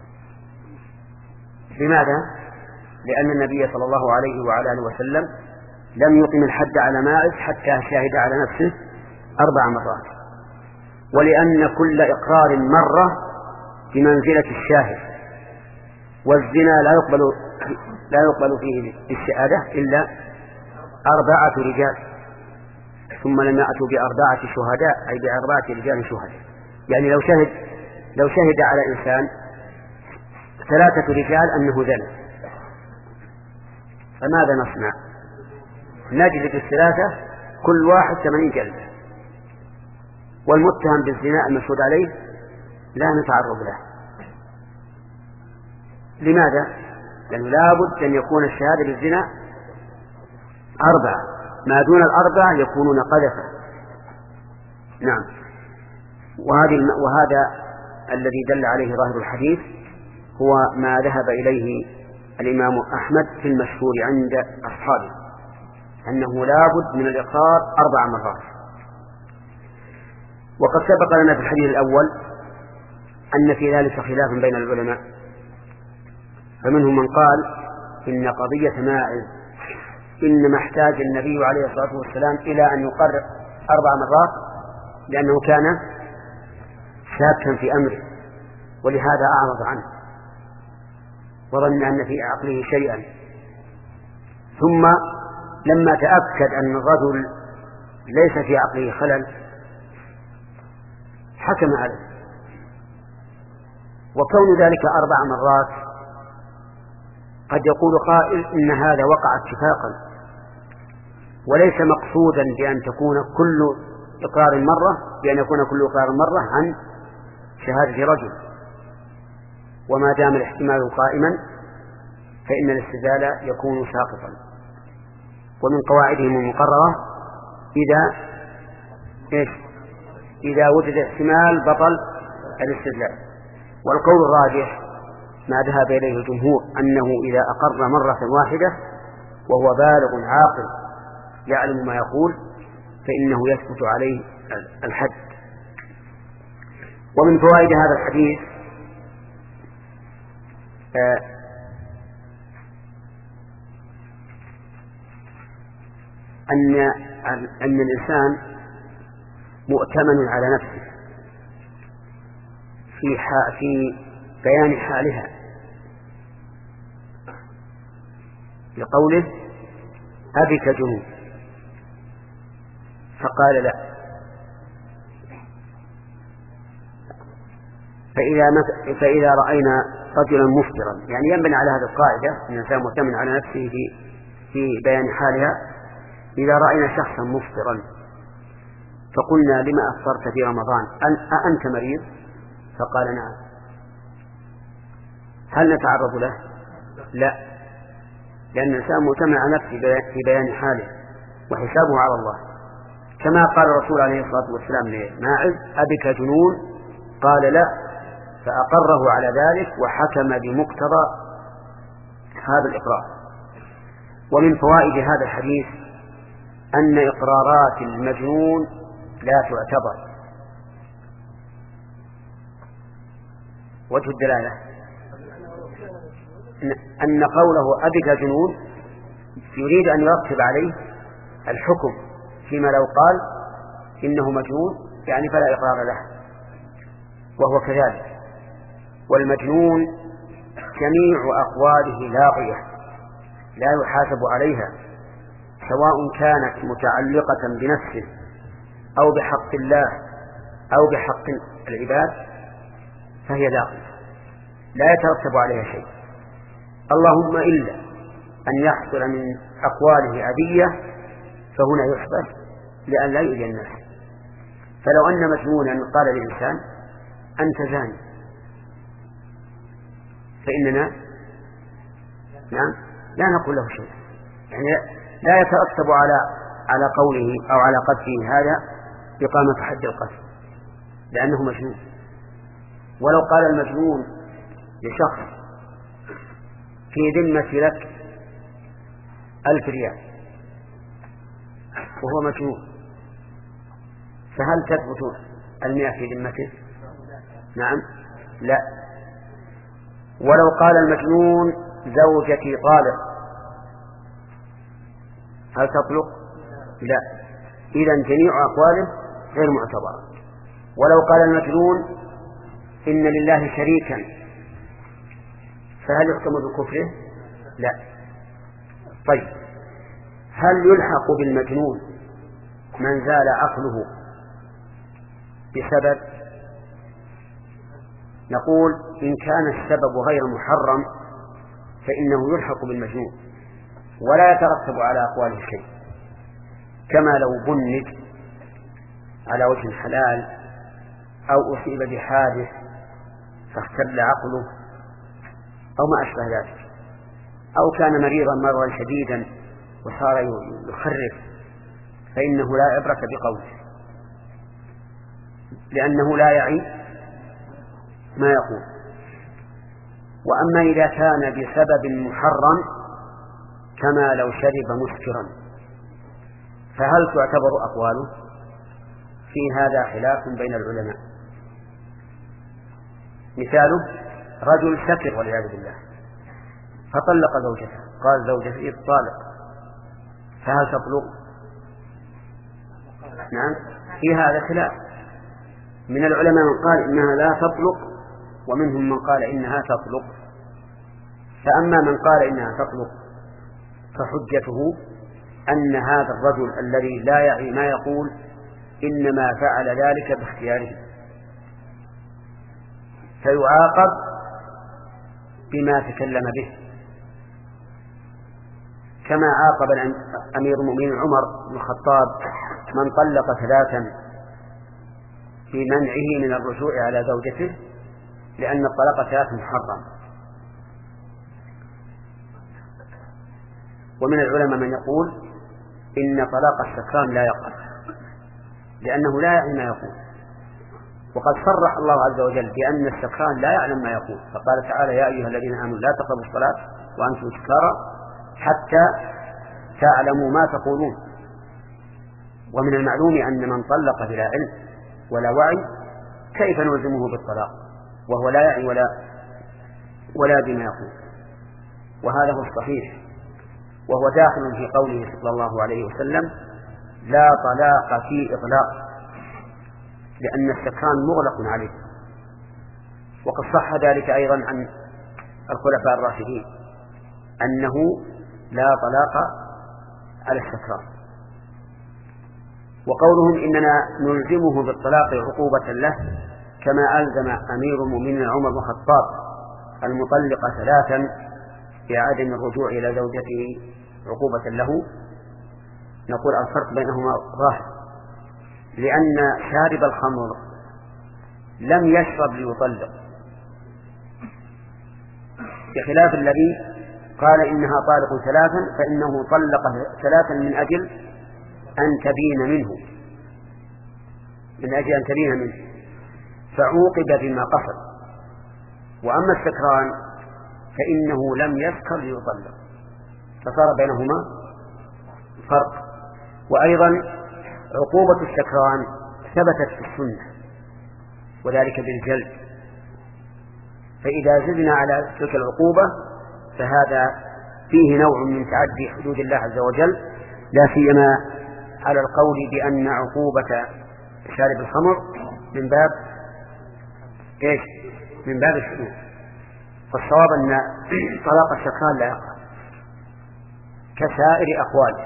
Speaker 1: لماذا؟ لأن النبي صلى الله عليه وعلى آله وسلم لم يقم الحد على ماعز حتى شاهد على نفسه أربع مرات، ولأن كل إقرار مرة بمنزلة الشاهد، والزنا لا يقبل لا يقبل فيه الشهادة إلا أربعة رجال، ثم لم يأتوا بأربعة شهداء أي بأربعة رجال شهداء. يعني لو شهد لو شهد على إنسان ثلاثة رجال أنه زنى، فماذا نصنع؟ نجلد الثلاثة كل واحد ثمانين جلدة، والمتهم بالزنا المشهود عليه لا نتعرض له. لماذا؟ لأنه لابد أن يكون الشهادة بالزنا أربعة، ما دون الأربعة يكونون قذفة. نعم. وهذه وهذا الذي دل عليه ظاهر الحديث هو ما ذهب إليه الإمام أحمد في المشهور عند أصحابه، أنه لابد من الإقرار أربع مرات. وقد سبق لنا في الحديث الأول أن في ذلك خلاف بين العلماء، فمنهم من قال إن قضية ماعز إنما احتاج النبي عليه الصلاة والسلام إلى أن يقرر أربع مرات لأنه كان شاكا في أمره، ولهذا أعرض عنه وظن أن في عقله شيئا، ثم لما تأكد أن الرجل ليس في عقله خلل حكم عليه. وكون ذلك أربع مرات قد يقول قائل إن هذا وقع اتفاقا وليس مقصودا بأن تكون كل إقرار مرة بأن يكون كل إقرار مرة عن شهادة رجل، وما دام الاحتمال قائما فإن الاستدلال يكون ساقطا. ومن قواعدهم المقررة إذا إيش إذا وجد احتمال بطل الاستدلال. والقول الراجح ما ذهب إليه الجمهور أنه إذا أقر مرة واحدة وهو بالغ عاقل يعلم ما يقول فإنه يثبت عليه الحد. ومن فوائد هذا الحديث آه أن أن الإنسان مؤتمن على نفسه في في بيان حالها، لقوله أبك جنون فقال لا. فإذا, فإذا رأينا رجلا مفترا، يعني ينبني على هذه القاعدة أن الإنسان مؤتمن على نفسه في, في بيان حالها. إذا رأينا شخصا مفترا فقلنا لما أفطرت في رمضان أأنت مريض؟ فقال نعم، هل نتعرض له؟ لا، لأن الإنسان مؤتمن على نفسه في بيان حاله وحسابه على الله. كما قال الرسول عليه الصلاة والسلام لماعز أبك جنون؟ قال لا، فأقره على ذلك وحكم بمقتضى هذا الإقرار. ومن فوائد هذا الحديث أن إقرارات المجنون لا تعتبر. وجه الدلالة أن قوله أبك جنون يريد أن يرتب عليه الحكم، فيما لو قال إنه مجنون يعني فلا إقرار له، وهو كذلك. والمجنون جميع أقواله لاغية لا يحاسب عليها، سواء كانت متعلقة بنفسه أو بحق الله أو بحق العباد فهي لاغية لا يترتب عليها شيء، اللهم إلا أن يحصل من أقواله أذية فهنا يحبس لأن لا يؤذي الناس. فلو أن مجنونا قال للإنسان أنت زاني فإننا نعم لا نقول له شيء، يعني لا يترتب على على قوله أو على قذفه هذا إقامة حد القذف لأنه مجنون. ولو قال المجنون لشخص في ذمة لك ألف ريال وهو مجنون فهل تثبت المئة في ذمته؟ نعم لا. ولو قال المجنون زوجتي طالق هل تطلق؟ لا. إذن جميع أقواله غير معتبرة. ولو قال المجنون إن لله شريكا فهل يحكم بكفره؟ لا. طيب هل يلحق بالمجنون من زال عقله بسبب؟ نقول إن كان السبب غير محرم فإنه يلحق بالمجنون ولا يترتب على أقواله شيء، كما لو بنج على وجه حلال أو أصيب بحادث فاختل عقله أو ما أشبه ذلك، أو كان مريضا مرضا شديدا وصار يخرف فإنه لا عبرة بقوله لأنه لا يعي ما يقول. وأما إذا كان بسبب محرم كما لو شرب مسكرا فهل تعتبر أقواله؟ في هذا خلاف بين العلماء. مثاله رجل سكر والعياذ بالله فطلق زوجته قال زوجتي طالق فهل تطلق؟ نعم في هذا خلاف. من العلماء من قال إنها لا تطلق ومنهم من قال إنها تطلق. فأما من قال إنها تطلق فحجته أن هذا الرجل الذي لا يعي ما يقول إنما فعل ذلك باختياره فيعاقب بما تكلم به، كما عاقب أمير المؤمنين عمر بن الخطاب من طلق ثلاثا بمنعه من الرجوع على زوجته لأن الطلاق ثلاث محرم. ومن العلماء من يقول إن طلاق السكران لا يقع لأنه لا يعلم ما يقول، وقد صرح الله عز وجل بأن السكران لا يعلم ما يقول، فقال تعالى يا أيها الذين آمنوا لا تقربوا الصلاة وأنتم سكارى حتى تعلموا ما تقولون. ومن المعلوم أن من طلق بلا علم ولا وعي كيف نلزمه بالطلاق وهو لا يعي ولا ولا بما يقول؟ وهذا هو الصحيح، وهو داخل في قوله صلى الله عليه وسلم لا طلاق في إطلاق، لأن السكران مغلق عليه. وقد صح ذلك أيضا عن الخلفاء الراشدين أنه لا طلاق على السكران. وقولهم إننا نلزمه بالطلاق عقوبة له كما ألزم أمير المؤمنين عمر بن الخطاب المطلق ثلاثا بعدم الرجوع إلى زوجته عقوبة له، نقول الفرق بينهما ظاهر، لأن شارب الخمر لم يشرب ليطلق، بخلاف الذي قال إنها طالق ثلاثا فإنه طلق ثلاثا من أجل أن تبين منه من أجل أن تبين منه فعوقب بما قصد. وأما السكران فإنه لم يسكر ليطلق، فصار بينهما فرق. وأيضا عقوبة السكران ثبتت في السنة وذلك بالجلد، فإذا زدنا على تلك العقوبة فهذا فيه نوع من تعدي حدود الله عز وجل، لا سيما على القول بأن عقوبة شارب الخمر من باب إيش؟ من باب الحدود. فالصواب أن طلاق السكران لا يقع كسائر أقواله.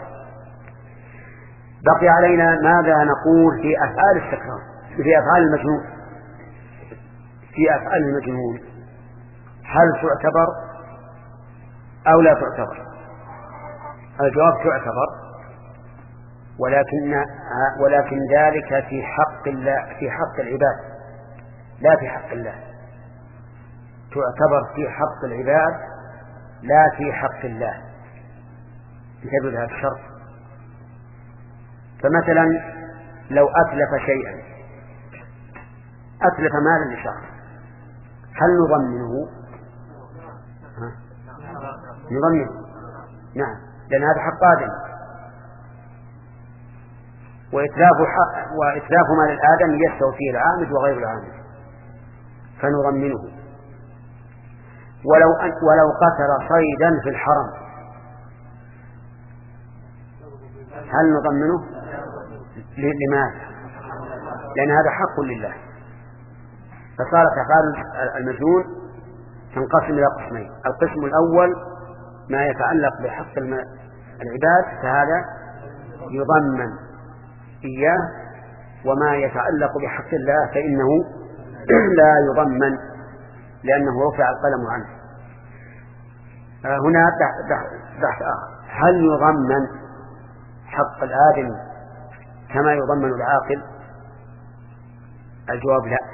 Speaker 1: بقي علينا ماذا نقول في أفعال السكران، في أفعال المجنون. في أفعال المجنون هل تعتبر أو لا تعتبر؟ الجواب تعتبر، ولكن ولكن ذلك في حق الله، في حق العباد لا في حق الله. تعتبر في حق العباد لا في حق الله. انتبهوا لهذا الشرط. فمثلا لو أتلف شيئا، أتلف مالا لشخص، هل نضمنه؟ نضمنه نعم، لأن هذا حق آدم، وإتلاف حق وإتلاف مال الآدم يستوي فيه العامد وغير العامد فنضمنه. ولو أن ولو قتل صيدا في الحرم هل نضمنه؟ لماذا؟ لأن هذا حق لله. فصارت أفعال المجنون تنقسم إلى قسمين: القسم الأول ما يتعلق بحق العباد فهذا يضمن إياه، وما يتعلق بحق الله فإنه لا يضمن لأنه رفع القلم عنه. هنا بحث آخر: هل يضمن حق الآدم كما يضمن العاقل؟ الجواب لا،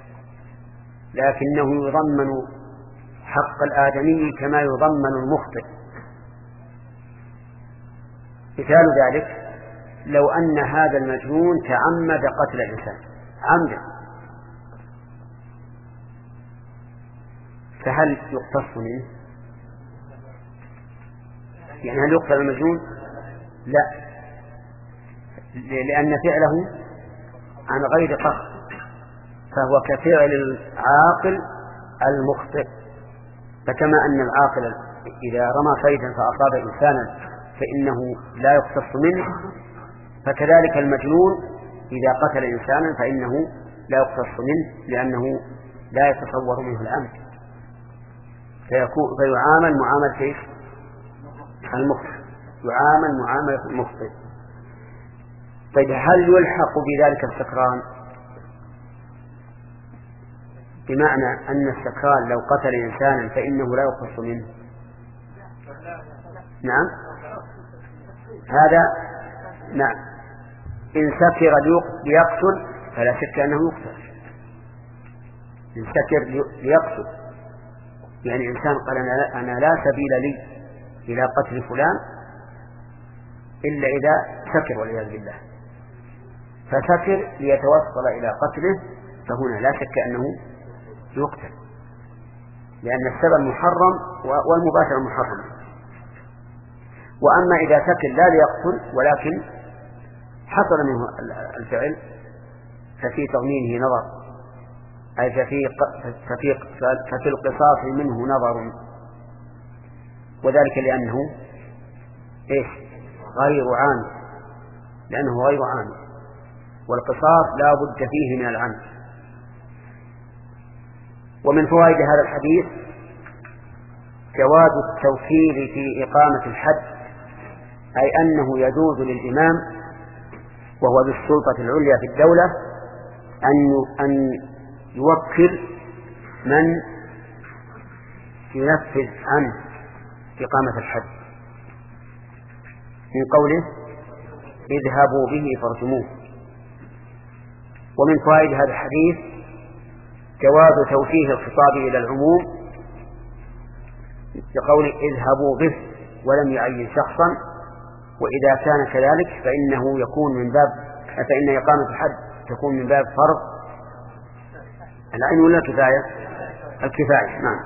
Speaker 1: لكنه يضمن حق الآدمي كما يضمن المخطئ. مثال ذلك لو أن هذا المجنون تعمد قتل الإنسان عمدا، فهل يقتص منه؟ يعني هل يقتل المجنون؟ لا، لأن فعله عن غير قصد، فهو كفعل العاقل المخطئ. فكما أن العاقل إذا رمى صيدا فأصاب إنسانا فإنه لا يقتص منه، فكذلك المجنون إذا قتل إنسانا فإنه لا يقتص منه لأنه لا يتصور منه الأمر، فيكون فيعامل معاملة ايش؟ المخطئ، يعامل معاملة المخطئ. طيب هل يلحق بذلك السكران؟ بمعنى أن السكران لو قتل إنسانا فإنه لا يقص منه. نعم هذا نعم إن سكر ليقتل فلا شك أنه يقتل. إن سكر ليقتل يعني إنسان قال أنا لا سبيل لي إلى قتل فلان إلا إذا سكر والعياذ بالله، فسكر ليتوصل إلى قتله، فهنا لا شك أنه يقتل، لأن السبب محرم والمباشر محرم. وأما إذا سكر لا ليقتل ولكن حصل منه الفعل ففي تضمينه نظر، أي ففي, ففي, ففي القصاص منه نظر، وذلك لأنه إيش غير عام، لأنه غير عام، والقصاص لا بد فيه من العمد. ومن فوائد هذا الحديث جواز التوكيل في إقامة الحد، أي أنه يجوز للإمام وهو بالسلطة العليا في الدولة أن أن يوكل من ينفذ عنه إقامة الحد، من قوله اذهبوا به فارجموه. ومن فوائد هذا الحديث جواز توجيه الخطاب إلى العموم بقوله اذهبوا به ولم يعين شخصا، وإذا كان كذلك فإنه يكون من باب فإن إقامة الحد تكون من باب فرض العين ولا كفاية؟ الكفاية. نعم.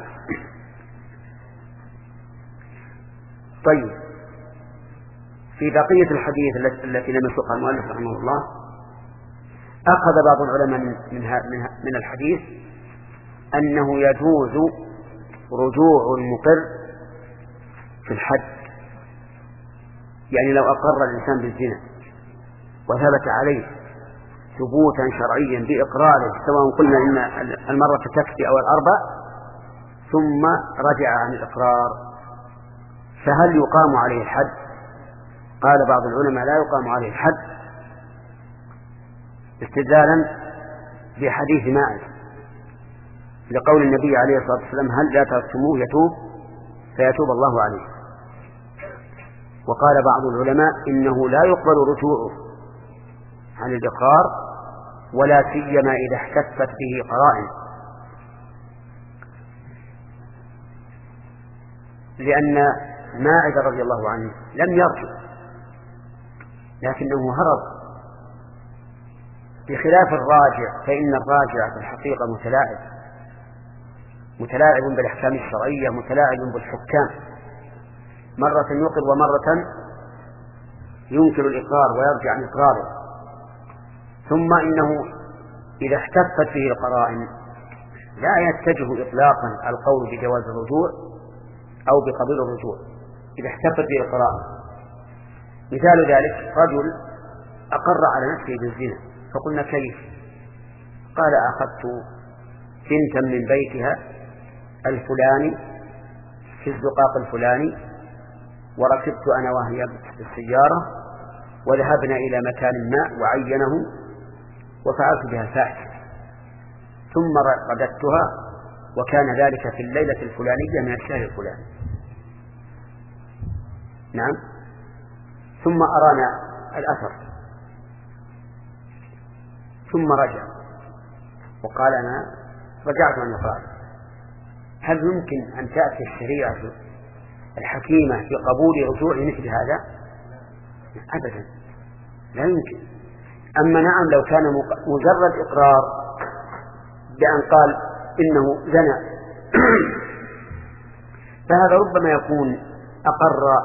Speaker 1: طيب في بقية الحديث التي لم يسوقها المؤلف رحمه الله أخذ بعض العلماء من من الحديث أنه يجوز رجوع المقر في الحد، يعني لو أقر الإنسان بالزنا وثبت عليه ثبوتا شرعيا بإقراره، سواء قلنا إن المرة تكفي أو الأربع، ثم رجع عن الإقرار، فهل يقام عليه الحد؟ قال بعض العلماء لا يقام عليه الحد، استدلالا بحديث ماعز لقول النبي عليه الصلاة والسلام هل لا تركتموه يتوب فيتوب الله عليه. وقال بعض العلماء إنه لا يقبل رجوعه عن الإقرار ولا سيما إذا احتفت به قرائن، لأن ماعز رضي الله عنه لم يرجع لكنه هرب، بخلاف الراجع فإن الراجع في الحقيقة متلاعب متلاعب بالأحكام الشرعية، متلاعب بالحكام، مرة يقر ومرة ينكر الإقرار ويرجع عن إقراره. ثم إنه إذا احتفت به القرائن لا يتجه إطلاقا القول بجواز الرجوع أو بقبول الرجوع إذا احتفت به القرائن. مثال ذلك رجل أقر على نفسه بالزنا فقلنا كيف؟ قال أخذت بنتا من بيتها الفلاني في الزقاق الفلاني وركبت أنا وهي بالسيارة وذهبنا إلى مكان ما وعينه وفعلت بها فاحشة، ثم رددتها وكان ذلك في الليلة الفلانية من الشهر الفلاني. نعم. ثم أرانا الأثر ثم رجع وقال أنا رجعت عن إقراري. هل يمكن أن تأتي الشريعة الحكيمة في قبول رجوع مثل هذا؟ أبدا لا يمكن. أما نعم لو كان مجرد إقرار بأن قال إنه زنى فهذا ربما يكون أقر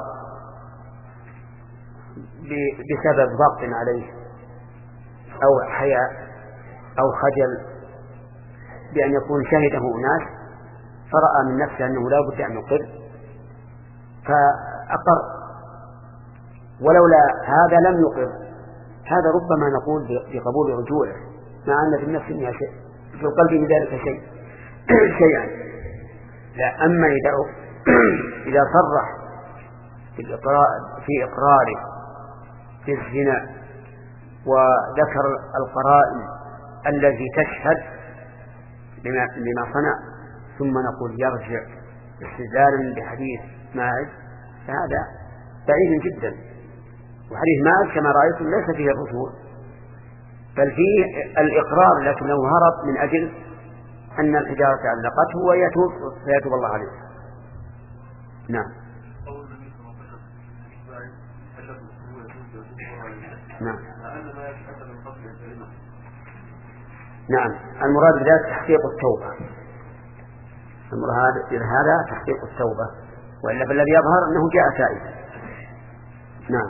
Speaker 1: بسبب ضغط عليه أو حياء أو خجل بأن يكون شهده أناس فرأى من نفسه أنه لا بد أن يقر فأقر، ولولا هذا لم يقر، هذا ربما نقول بقبول رجوعه مع أن في النفس منها شيء، في القلب من ذلك شيء شيئا. لا، أما إذا إذا صرح في الإقرار في إقراره في الزنا وذكر القرائن التي تشهد لما, لما صنع ثم نقول يرجع استدلالا بحديث ماعز، فهذا بعيد جدا. وحديث ماعز كما رأيتم ليس فيه الرسول، بل فيه الإقرار، لكنه هرب من أجل أن الحجارة علقته ويتوب فيتوب الله عليه. نعم. نعم. نعم. المراد بذلك تحقيق التوبة، المراد بهذا تحقيق التوبة، وإلا فالذي يظهر أنه جاء تائبا. نعم.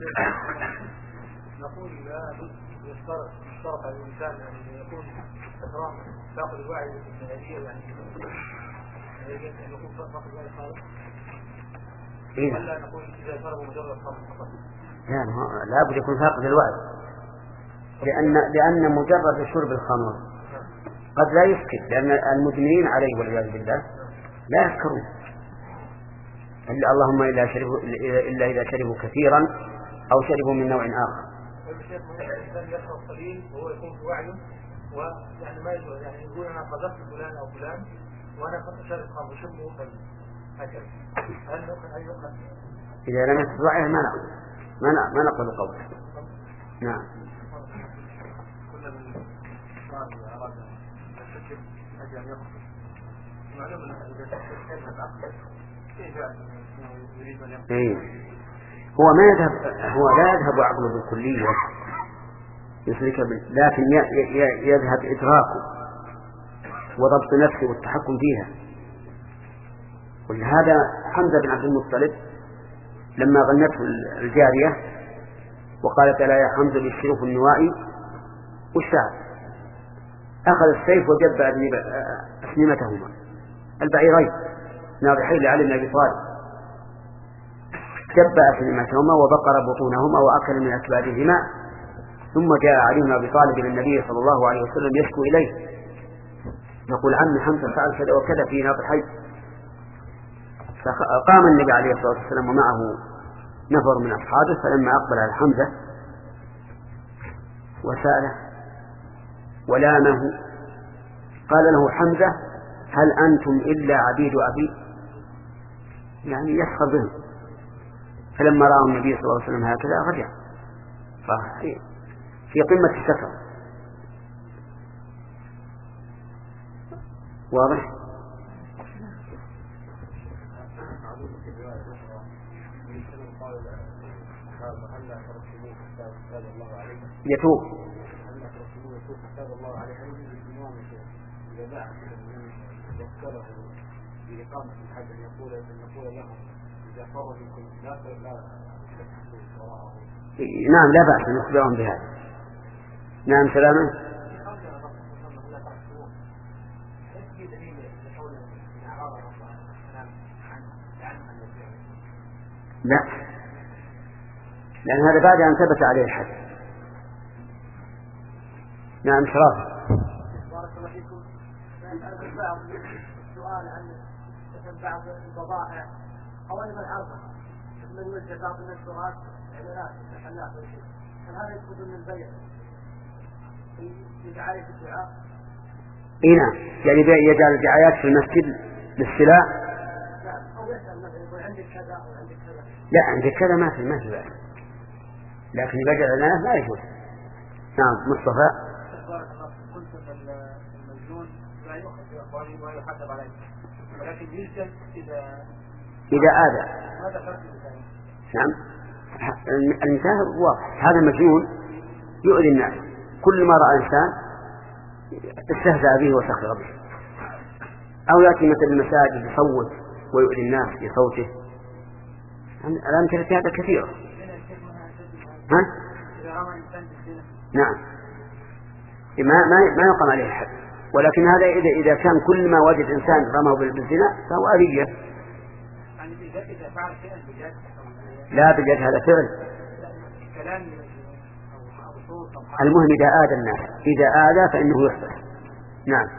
Speaker 2: نقول لا يشترط يشترط على الإنسان أن يكون إكرام فاقد الوعي النهائية، يعني أن يكون فاقد الوعي خالص، ولا نقول إذا شربوا مجرد خمر فقط؟
Speaker 1: لا، لا بد يكون فاقد الوعي، لأن لأن مجرد شرب الخمر قد لا يسكت، لأن المدمنين عليه والعياذ بالله لا يسكرون إلا اللهم إلا شربوا إلا إذا شربوا كثيرا أو شربوا من نوع آخر.
Speaker 2: الشيخ الإنسان يشرب قليل وهو يكون في وعيه، ويعني ما يجوز يعني يقول أنا قذفت فلان أو فلان وأنا كنت شارب خمر شربه قليل هكذا، هل نقول أي وقت؟
Speaker 1: إذا لم يستطع ما نقول ما ما نقول قوله. نعم.
Speaker 2: كل من قال أراد يستكبر أجل يقصد، معلوم أن إذا تكبر العقل كيف يريد أن يقصد؟
Speaker 1: إيه. هو ما يذهب، هو لا يذهب عقله بالكلية يشرك به، لكن يذهب إدراكه وضبط نفسه والتحكم فيها. ولهذا حمزة بن عبد المطلب لما غنته الجارية وقالت لا يا حمزة بالشروف النوائي والشعب، أخذ السيف وجب أسنمتهما البعيرين ناضحين لعلي بن أبي طالب، جب أسنمتهما وبقر بطونهما وأكل من أكبادهما، ثم جاء علي بن أبي طالب إلى النبي صلى الله عليه وسلم يشكو إليه، يقول عمي حمزة فعل كذا وكذا في ناضحين. فقام النبي عليه الصلاة والسلام ومعه نفر من أصحابه، فلما أقبل على حمزة وسأله ولامه قال له حمزة هل أنتم إلا عبيد أبي، يعني يسخر بهم. فلما رأى النبي صلى الله عليه وسلم هكذا رجع في قمة السفر. واضح؟ يتوب
Speaker 2: بإقامة الحد أن يقول أن يقول لهم إذا فروا منكم لا لا تكتبوا وراءه.
Speaker 1: نعم لا بأس أن نخبرهم بهذا. نعم سلامة. لا، لأن هذا بعد أن ثبت عليه الحد. نعم شرف.
Speaker 4: بارك الله فيكم. بعض سؤال عن بعض البضائع أو أيضا العرضة من وجه بعض المنشورات إعلانات محلات وشيء، هل هذا يدخل من البيع في دعاية الدعاء؟
Speaker 1: إيه نعم، يعني يجعل دعايات في المسجد للسلع.
Speaker 4: نعم، أو يسأل مثلا يقول عندك كذا أو عندك كذا.
Speaker 1: لا عندك كذا ما في ما في بأس، لكن يبيع إعلانات لا يجوز. نعم مصطفى.
Speaker 2: بارك الله فيكم. قلت المجنون لا يؤخذ ولا يحاسب عليه، ولكن يوجد إذا
Speaker 1: إذا آذى.
Speaker 2: ماذا فرق المثال؟
Speaker 1: نعم المثال واضح، هذا مجنون يؤذي الناس، كل ما رأى إنسان استهزأ به وسخر به، أو يأتي مثل المساجد يصوت ويؤذي الناس بصوته. الأمثلة هذا كثيرة. ها؟ نعم ما ما ما يقام عليه الحد، ولكن هذا إذا إذا كان كل ما وجد إنسان رماه بالزنا فهو أذية.
Speaker 2: إذا فعل شيئا بجد
Speaker 1: لا بجد هذا فعل.
Speaker 2: كلام
Speaker 1: المهم إذا آذى الناس، إذا آذى فإنه يحبس. نعم.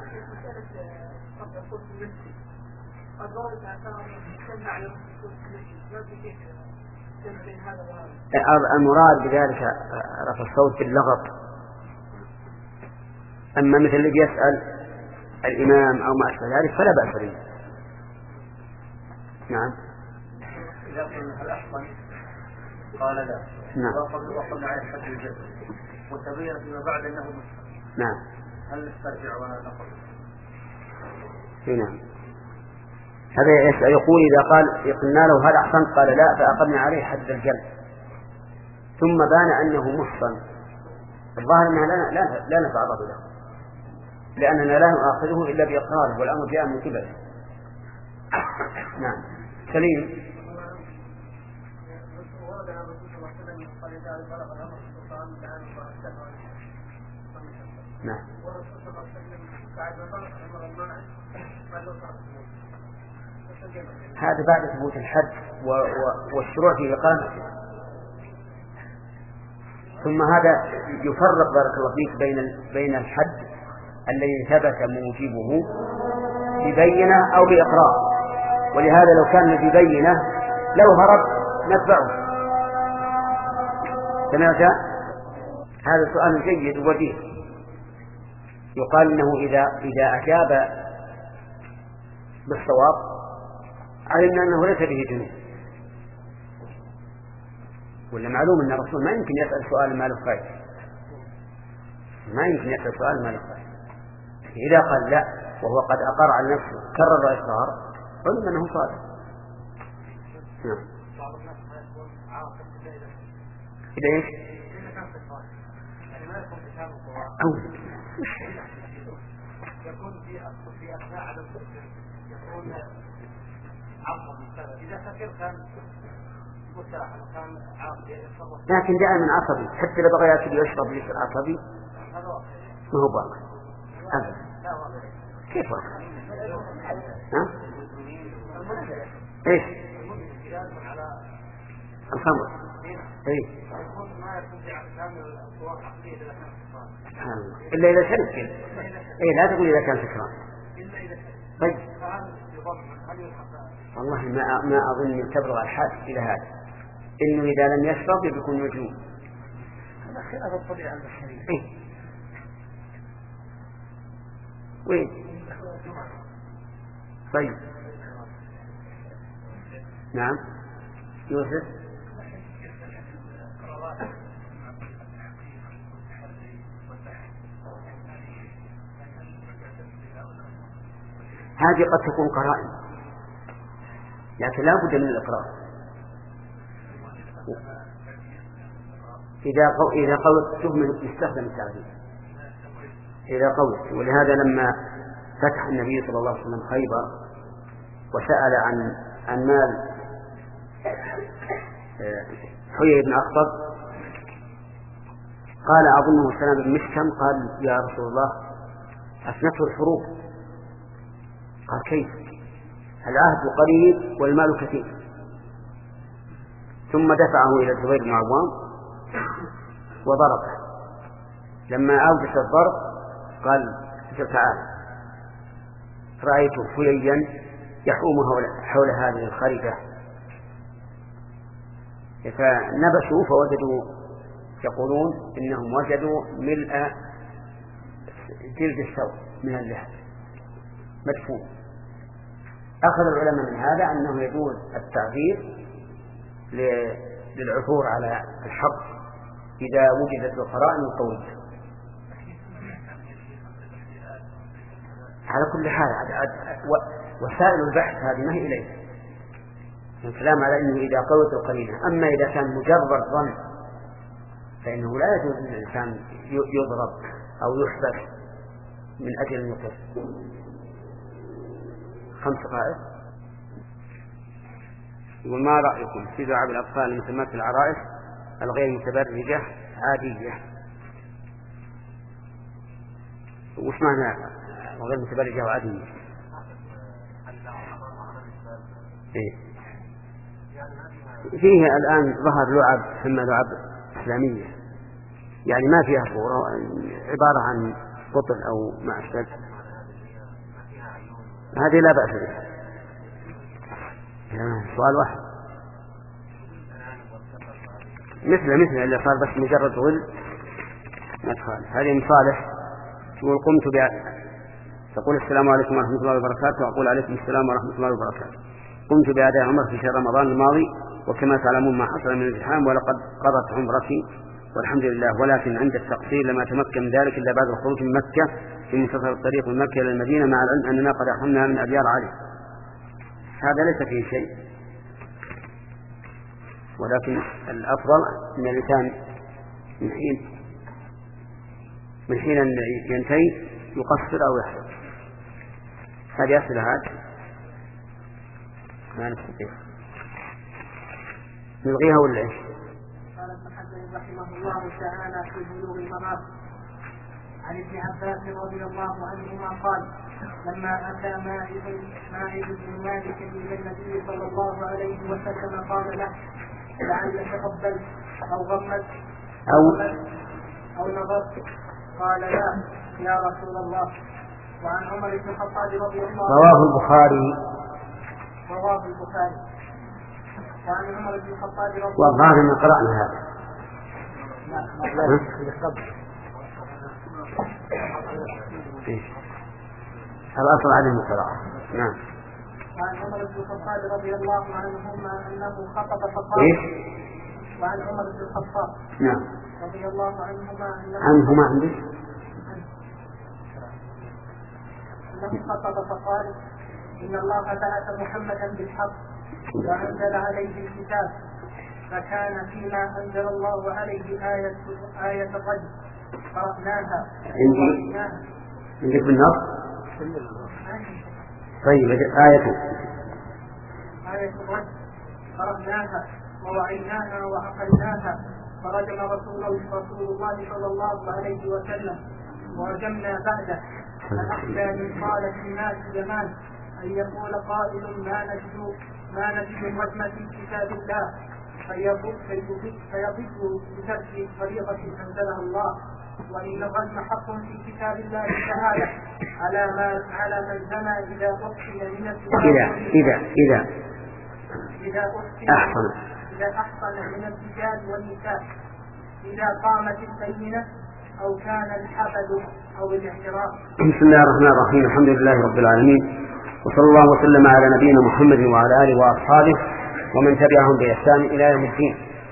Speaker 1: المراد بذلك رفع الصوت باللغط. أما مثل الذي يسأل الإمام أو ما أشبه ذلك فلا بأس به. نعم.
Speaker 2: إذا قلنا هل أحسن قال لا.
Speaker 1: نعم.
Speaker 2: وقلنا عليه حد الجزم وتبين فيما بعد أنه مسلم.
Speaker 1: نعم.
Speaker 2: هل نسترجع ولا نقل؟
Speaker 1: نعم. هذا يقول إذا قال قلنا له هل أحسن قال لا فأقمنا عليه حد الجلد ثم بان أنه محصن، الظاهر أنها لا, لا, لا نتعرض له لأننا لا نؤاخذه إلا بإقراره والأمر جاء من قبله. نعم. سليم. نعم. هذا بعد ثبوت الحد والشروع في إقامته. ثم هذا يفرق بارك الله فيك بين بين الحد الذي ثبت موجبه ببينة أو بإقرار، ولهذا لو كان ببينة لو هرب نتبعه. سمعت؟ هذا سؤال جيد ووجيه. يقال إنه إذا إذا أجاب بالصواب علمنا أنه ليس به جنون، ولا معلوم أن الرسول ما يمكن يسأل سؤال ما له فائدة، ما يمكن يسأل سؤال ما له فائدة. إذا قال لا وهو قد أقر على نفسه كرر الإقرار علم أنه صادق. نعم. إذا إيش؟ أو
Speaker 2: يكون في في أثناء على المسلم يكون عصبي إذا سكر كان مستراح كان عصبي.
Speaker 1: لكن دائما عصبي حتى لو بغى يأكل ويشرب يصير عصبي ما هو باقي أبدا. كيف واقع؟ ها؟ إيش؟ الخمر. إيه. إلا إذا شرب كذا. إيه لا تقول إذا كان سكران. طيب. والله ما ما أظن تبلغ الحاج إلى هذا، إنه إذا لم يشرب يكون مجنون.
Speaker 2: هذا خلاف الطبيعة البشرية.
Speaker 1: إيه. وين؟ طيب. نعم. يوسف. هذه قد تكون قرائن لكن لا بد من الإقرار. إذا قو... إذا قلت تهمل يستخدم التعبير إذا قلت. ولهذا لما فتح النبي صلى الله عليه وسلم خيبر وسأل عن عن مال حيي بن أخطب قال أظنه سلام بن مشكم قال يا رسول الله أفنته الحروب. قال كيف؟ العهد قريب والمال كثير. ثم دفعه إلى الزبير بن عوام وضربه. لما أوجس الضرب قال تعال رأيت حييا يحوم حول هذه الخريطة فنبشوا فوجدوا يقولون إنهم وجدوا ملء جلد الثوب من اللحم مدفون. أخذ العلماء من هذا أنه يجوز التعبير للعثور على الحق إذا وجدت القرائن القوية. على كل حال وسائل البحث هذه ما هي إليه الكلام على أنه إذا قوت القرينة. أما إذا كان مجرد ظن فإنه لا يجوز أن الإنسان يضرب أو يحبس من أجل المقر. خمس دقائق. يقول ما رأيكم في دعاء الأطفال مثل مثل العرائس الغير متبرجة عادية؟ وش معنى غير متبرجة وعادية؟ إيه؟ فيه الآن ظهر لعب ثم لعب إسلامية يعني ما فيها صورة، عبارة عن قطن أو ما أشبه، هذه لا بأس بها. سؤال واحد مثل مثل اللي صار بس مجرد غل ما تخالف. هذه مصالح. يقول قمت تقول السلام عليكم ورحمة الله وبركاته، وأقول عليكم السلام ورحمة الله وبركاته. قمت بأداء عمرة في شهر رمضان الماضي، وكما تعلمون ما حصل من الازدحام، ولقد قضت عمرتي والحمد لله، ولكن عند التقصير لما تمكن من ذلك إلا بعد الخروج من مكة في منتصف الطريق من مكة إلى المدينة، مع العلم أننا قد أحرمنا من أديار علي. هذا ليس فيه شيء، ولكن الأفضل أن الإنسان من حين من حين أن ينتهي يقصر أو يحصل. هذه أسئلة هذه ما نستطيع نلغيها ولا إيش؟
Speaker 4: قال ابن حزم رحمه الله تعالى في بلوغ المرام عن ابن عباس رضي الله عنهما قال: لما أتى ماعز ماعز بن مالك إلى النبي صلى الله عليه وسلم قال له: لعلك قبلت أو غمت
Speaker 1: أو
Speaker 4: أو نظرت؟ قال: لا يا رسول الله. وعن عمر بن الخطاب رضي الله عنه
Speaker 1: رواه البخاري
Speaker 4: رواه البخاري وعن عمر بن الخطاب رضي الله عنه.
Speaker 1: والظاهر أن قرأنا هذا. الأصل عدم القراءة. نعم.
Speaker 4: وعن عمر بن الخطاب رضي الله عنهما أنه خطب فقال.
Speaker 1: إيش؟
Speaker 4: وعن عمر بن الخطاب
Speaker 1: نعم
Speaker 4: رضي الله عنهما أنه
Speaker 1: عنهما عندي
Speaker 4: أنه خطب فقال: إن الله بعث محمدا بالحق وأنزل عليه الكتاب، فكان فيما أنزل الله عليه آية آية الرجم قرأناها
Speaker 1: عندي عندك بالنص. طيب آية
Speaker 4: آية الرجم قرأناها ووعيناها وعقلناها، فرجم رسول رسول الله صلى الله عليه وسلم ورجمنا بعده. فأخشى من قال في الناس زمان أن يقول قائل: ما نجد ما نجد الرجم في كتاب الله، فيضل بترك طريقة أنزلها الله، وإن الرجم حق في كتاب الله تعالى على ما على من زنى إذا أحصن من
Speaker 1: إذا إذا إذا
Speaker 4: إذا أحصن
Speaker 1: أحصن
Speaker 4: إذا أحصن من الرجال والنساء، إذا قامت البينة أو كان الحبل أو الاعتراف.
Speaker 1: بسم الله الرحمن الرحيم. الحمد لله رب العالمين، وصلى الله وسلم على نبينا محمد وعلى آله وأصحابه ومن تبعهم بإحسان إلى يوم الدين.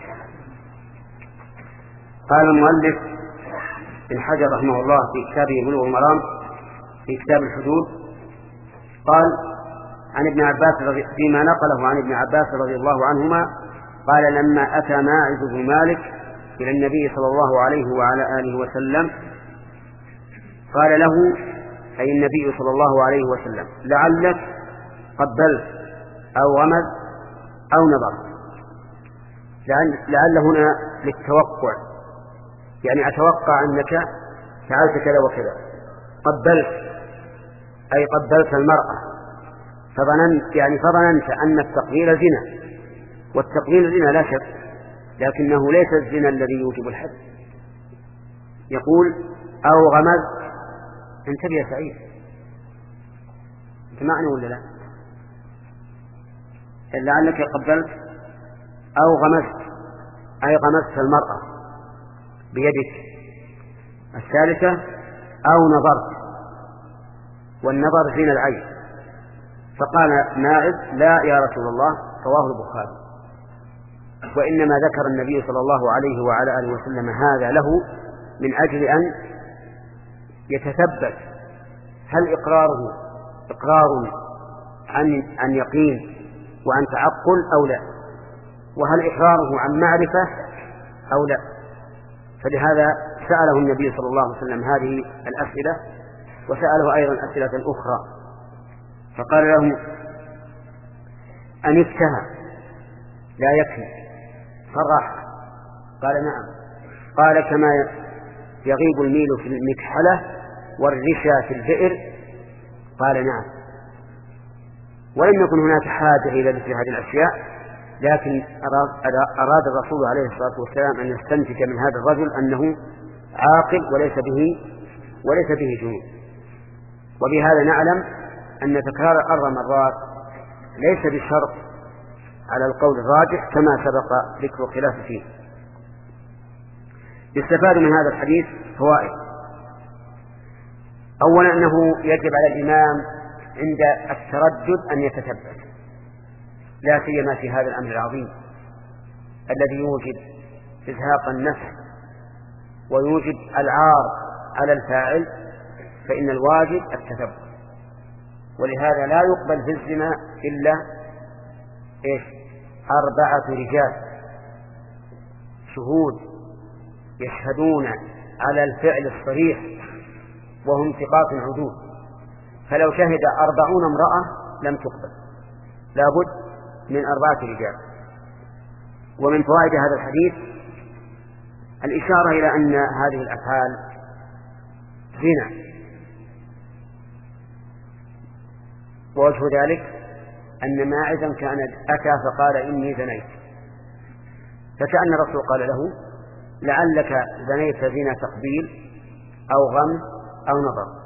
Speaker 1: قال المؤلف ابن حجر رحمه الله في كتابه بلوغ المرام في كتاب الحدود، قال عن ابن عباس فيما نقله عن ابن عباس رضي الله عنهما قال: لما أتى ماعز بن مالك إلى النبي صلى الله عليه وعلى آله وسلم قال له، أي النبي صلى الله عليه وسلم: لعلك قبلت أو غمز أو نظر. لعل, لعل هنا للتوقع، يعني أتوقع أنك فعلت كذا وكذا. قبلت أي قبلت المرأة، فظننت يعني فظننت أن التقبيل زنا، والتقبيل زنا لا شك، لكنه ليس الزنا الذي يوجب الحد. يقول: أو غمز. انتبه يا سعيد، انت معني ولا لا؟ لعلك قبلت أو غمزت أي غمزت المرأة بيدك. الثالثة أو نظرت، والنظر زين العين. فقال ماعز: لا يا رسول الله. رواه البخاري. وإنما ذكر النبي صلى الله عليه وعلى آله وسلم هذا له من أجل أن يتثبت هل إقراره إقرار عن عن يقين وعن تعقل أو لا، وهل إقراره عن معرفة أو لا. فلهذا سأله النبي صلى الله عليه وسلم هذه الأسئلة، وسأله أيضا أسئلة أخرى، فقال له: أنكتها لا يكفي؟ صرح. قال: نعم. قال: كما يغيب الميل في المكحلة والرشا في البئر؟ قال: نعم. ولم يكن هناك حاجة إلى ذكر هذه الأشياء، لكن أراد الرسول عليه الصلاة والسلام أن يستنتج من هذا الرجل أنه عاقل وليس به وليس به جنون. وبهذا نعلم أن تكرار أربع مرات ليس بشرط على القول الراجح كما سبق ذكر الخلاف فيه. يستفاد من هذا الحديث فوائد. أولا أنه يجب على الإمام عند التردد أن يتثبت، لا سيما في هذا الأمر العظيم الذي يوجد إزهاق النفس ويوجد العار على الفاعل، فإن الواجب التثبت. ولهذا لا يقبل في الزنا إلا إيش؟ أربعة رجال شهود يشهدون على الفعل الصريح وهم ثقات عدول، فلو شهد أربعون امرأة لم تقبل، لابد من أربعة رجال. ومن فوائد هذا الحديث الإشارة إلى أن هذه الأفعال زنا، ووجه ذلك أن ماعزا كان أتى فقال إني زنيت، فكأن الرسول قال له لعلك زنيت زنا تقبيل أو غم أو نظر.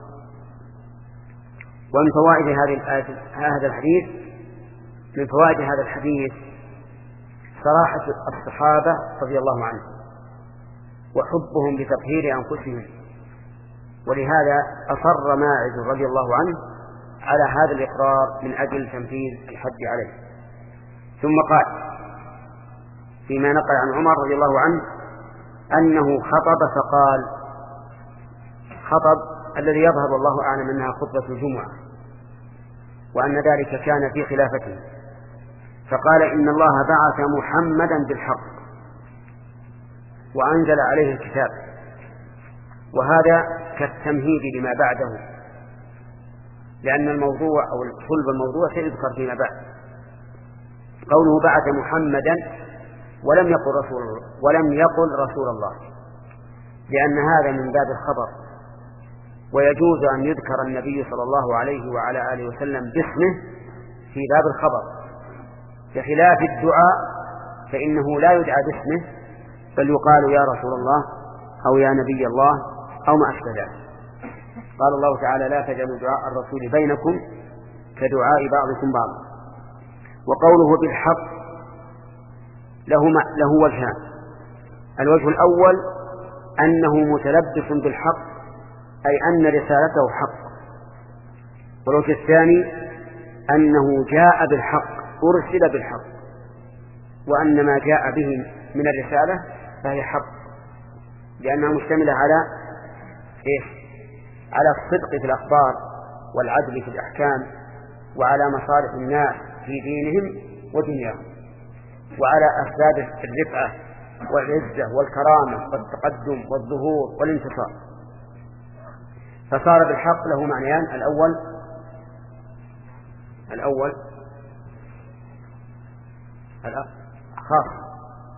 Speaker 1: ومن فوائد هذا الحديث من فوائد هذا الحديث صراحة الصحابة رضي الله عنهم وحبهم بتطهير أنفسهم، ولهذا أصر ماعز رضي الله عنه على هذا الإقرار من أجل تنفيذ الحد عليه. ثم قال فيما نقل عن عمر رضي الله عنه أنه خطب فقال، خطب الذي يظهر الله أعلم أنها خطبة الجمعة، وأن ذلك كان في خلافته، فقال إن الله بعث محمدا بالحق وأنزل عليه الكتاب، وهذا كالتمهيد لما بعده، لأن الموضوع أو صلب الموضوع سيذكر فيما بعد. قوله بعث محمدا ولم يقل رسول الله ولم يقل رسول الله، لأن هذا من باب الخبر، ويجوز أن يذكر النبي صلى الله عليه وعلى آله وسلم باسمه في باب الخبر، بخلاف الدعاء فإنه لا يدعى باسمه بل يقال يا رسول الله أو يا نبي الله أو ما أشبه ذلك. قال الله تعالى لا تجعلوا دعاء الرسول بينكم كدعاء بعضكم بعضا. وقوله بالحق له, له وجهان: الوجه الأول أنه متلبس بالحق، أي أن رسالته حق. والوجه الثاني أنه جاء بالحق، أرسل بالحق، وأن ما جاء به من الرسالة فهي حق، لأنها مشتملة على إيش؟ على الصدق في الأخبار والعدل في الأحكام، وعلى مصالح الناس في دينهم ودنياهم، وعلى أسباب الرفعة والعزة والكرامة والتقدم والظهور والانتصار. فصار بالحق له معنيان: الأول الأول خاص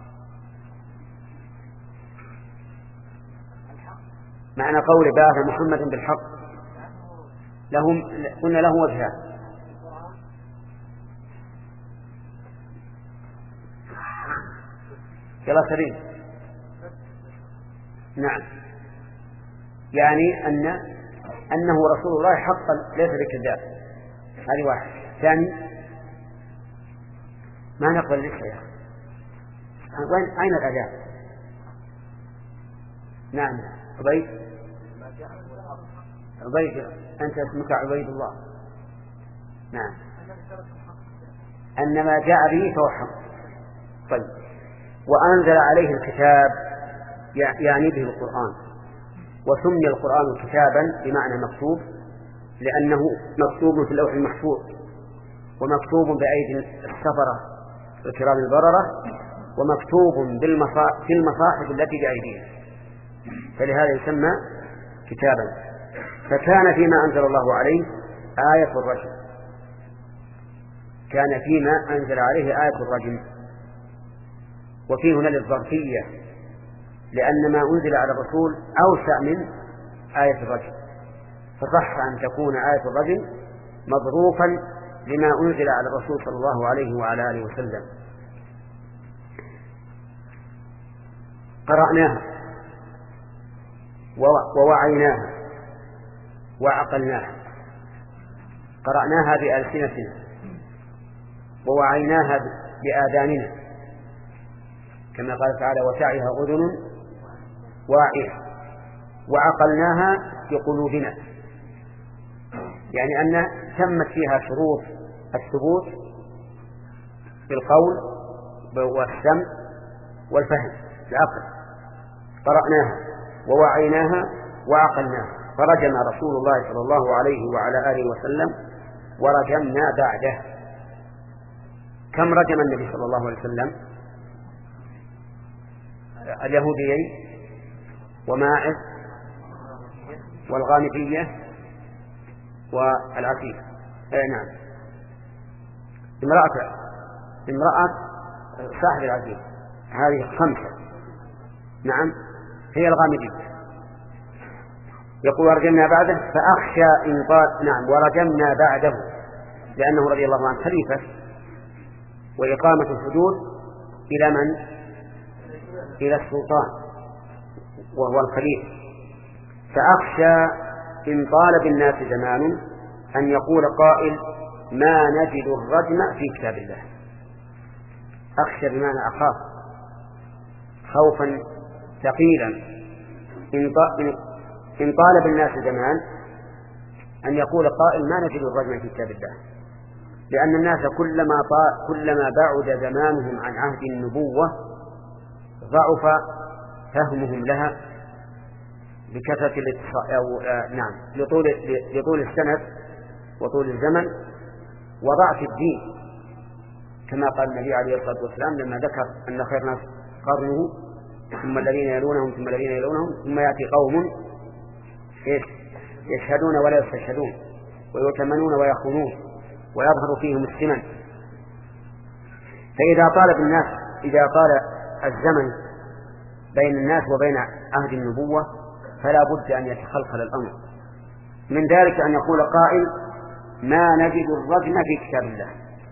Speaker 1: معنى قول بعث محمد بالحق، لهم قلنا له وجهان: يلا سليم. نعم، يعني أن أنه رسول الله حقا ليس بكذاب، هذه واحد. ثاني ما نقبل لسه يا أخي، وين أين الأداء؟ نعم عبيد عبيد أنت اسمك عبيد الله. نعم، أن ما جاء به فهو حق. طيب، وأنزل عليه الكتاب يعني به القرآن، وسمي القرآن كتابا بمعنى مكتوب، لأنه مكتوب في اللوح المحفوظ، ومكتوب بأيدي السفرة الكرام البررة، ومكتوب في المصاحف التي بأيديهم، فلهذا يسمى كتابا. فكان فيما أنزل الله عليه آية الرجم، كان فيما أنزل عليه آية الرجم، وفيه هنا للظرفية، لأن ما أنزل على الرسول أوسع من آية الرجم، فصح أن تكون آية الرجم مظروفا لما أنزل على الرسول صلى الله عليه وعلى آله وسلم. قرأناها ووعيناها وعقلناها. قرأناها بألسنتنا ووعيناها بآذاننا، كما قال تعالى وتعيها أذن واعية، وعقلناها بقلوبنا يعني أن تمت فيها شروط الثبوت بالقول والسمع والفهم العقل، قرأناها ووعيناها وعقلناها، فرجم رسول الله صلى الله عليه وعلى آله وسلم ورجمنا بعده. كم رجم النبي صلى الله عليه وسلم؟ اليهوديين وماعز والغامدية والعفيف. اي نعم، امرأة امرأة صاحب العفيف، هذه خمسة. نعم، هي الغامدية. يقول ورجمنا بعده فأخشى إن طال. نعم، ورجمنا بعده لأنه رضي الله عنه خليفة، وإقامة الحدود إلى من؟ إلى السلطان وهو الخليفة. فأخشى إن طال بالناس زمان أن يقول قائل ما نجد الرجم في كتاب الله. أخشى بمعنى أخاف، خوفا ثقيلا. إن طال بالناس زمان أن يقول قائل ما نجد الرجم في كتاب الله، لأن الناس كلما كلما بعد زمانهم عن عهد النبوة ضعف فهمهم لها بكثرة الاتصال أو آه نعم لطول لطول السند وطول الزمن وضعف الدين، كما قال النبي عليه الصلاة والسلام لما ذكر أن خير الناس قرنه ثم الذين يلونهم ثم الذين يلونهم ثم يأتي قوم يشهدون ولا يستشهدون ويؤتمنون ويخونون ويظهر فيهم السمن. فإذا طال بالناس إذا طال الزمن بين الناس وبين عهد النبوة فلا بد أن يتخلخل الأمر. من ذلك أن يقول قائل ما نجد الرجم في كتاب الله،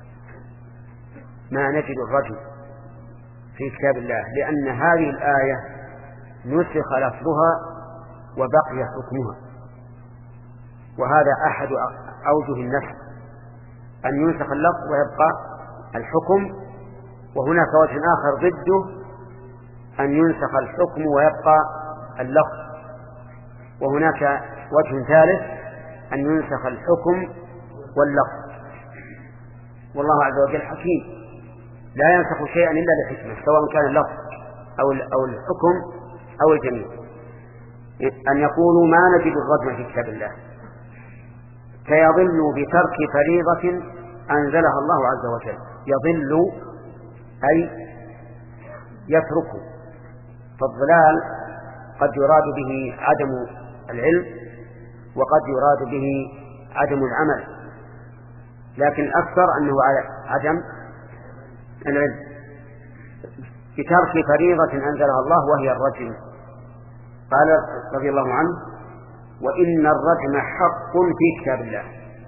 Speaker 1: ما نجد الرجم في كتاب الله، لأن هذه الآية نسخ لفظها وبقي حكمها، وهذا أحد أوجه النسخ أن ينسخ اللفظ ويبقى الحكم، وهناك وجه آخر ضده أن ينسخ الحكم ويبقى اللفظ، وهناك وجه ثالث أن ينسخ الحكم واللفظ. والله عز وجل حكيم لا ينسخ شيئا إلا لحكمة، سواء كان اللفظ أو أو الحكم أو الجميع. أن يقولوا ما نجد الرجم في كتاب الله فيضل بترك فريضة أنزلها الله عز وجل. يضل أي يترك، فالضلال قد يراد به عدم العلم وقد يراد به عدم العمل، لكن أكثر أنه عدم العلم. بترك فريضة أنزلها الله وهي الرجم. قال رضي الله عنه وإن الرجم حق في كتاب الله.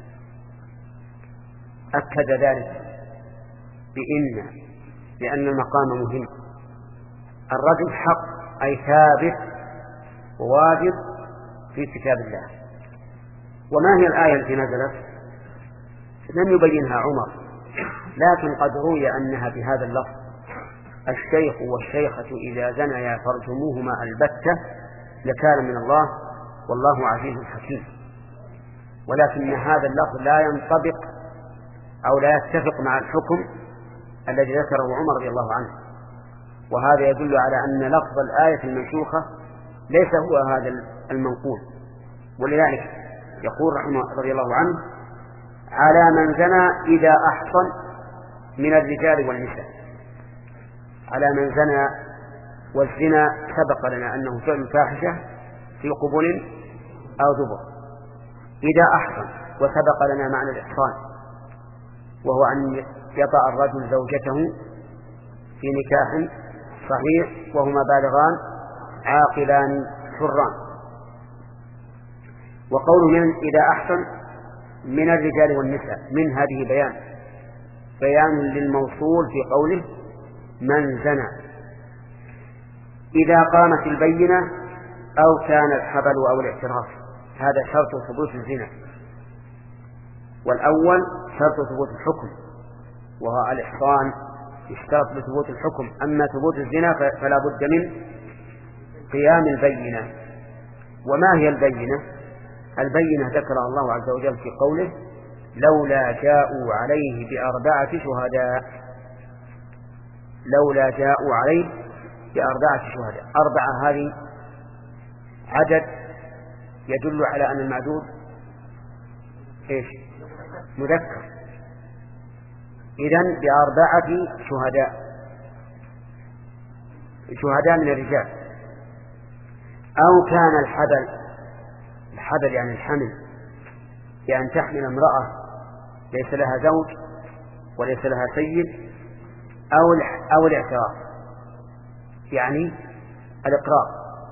Speaker 1: أكد ذلك بإن لأن المقام مهم. الرجم حق أي ثابت وواجب في كتاب الله. وما هي الآية التي نزلت؟ لم يبينها عمر، لكن قد روي أنها بهذا اللفظ: الشيخ والشيخة إذا زنيا فارجموهما البتة لكان من الله والله عزيز حكيم. ولكن هذا اللفظ لا ينطبق أو لا يتفق مع الحكم الذي ذكره عمر رضي الله عنه، وهذا يدل على أن لفظ الآية المنسوخة ليس هو هذا المنقول. ولذلك يقول رحمه رضي الله عنه: على من زنى إذا أحصن من الرجال والنساء. على من زنى، والزنا سبق لنا أنه فعل فاحشة في قبل أو دبر. إذا أحصن، وسبق لنا معنى الإحصان وهو أن يطأ الرجل زوجته في نكاح صحيح وهما بالغان عاقلان حران. وقوله من إذا أحصن من الرجال والنساء، من هذه بيان بيان للموصول في قوله من زنى. إذا قامت البينة أو كان الحبل أو الاعتراف، هذا شرط ثبوت الزنا، والأول شرط ثبوت الحكم وهو الإحصان يشترط لثبوت الحكم. أما ثبوت الزنا فلا بد من قيام البينة. وما هي البينة؟ البينة ذكرها الله عز وجل في قوله لولا جاءوا عليه بأربعة شهداء. لولا جاءوا عليه بأربعة شهداء. أربعة هذه عدد يدل على أن المعدود إيش؟ مذكر. إذن بأربعة شهداء، شهداء من الرجال. أو كان الحبل، الحبل يعني الحمل، بأن تحمل امرأة ليس لها زوج وليس لها سيد، أو أو الاعتراف يعني الإقرار.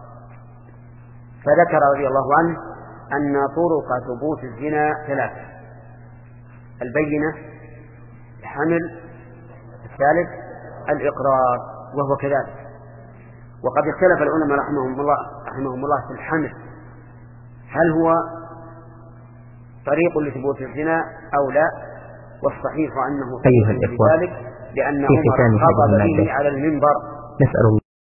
Speaker 1: فذكر رضي الله عنه أن طرق ثبوت الزنا ثلاثة: البينة، الحمل، الثالث الإقرار، وهو كذلك. وقد اختلف العلماء رحمهم الله رحمهم الله في الحمل، هل هو طريق لثبوت الزنا أو لا؟ والصحيح أنه
Speaker 6: أيها الإخوة،
Speaker 1: ذلك لأنه
Speaker 6: في ختام هذه
Speaker 1: خطب به
Speaker 6: المادة
Speaker 1: على المنبر.
Speaker 6: نسأل الله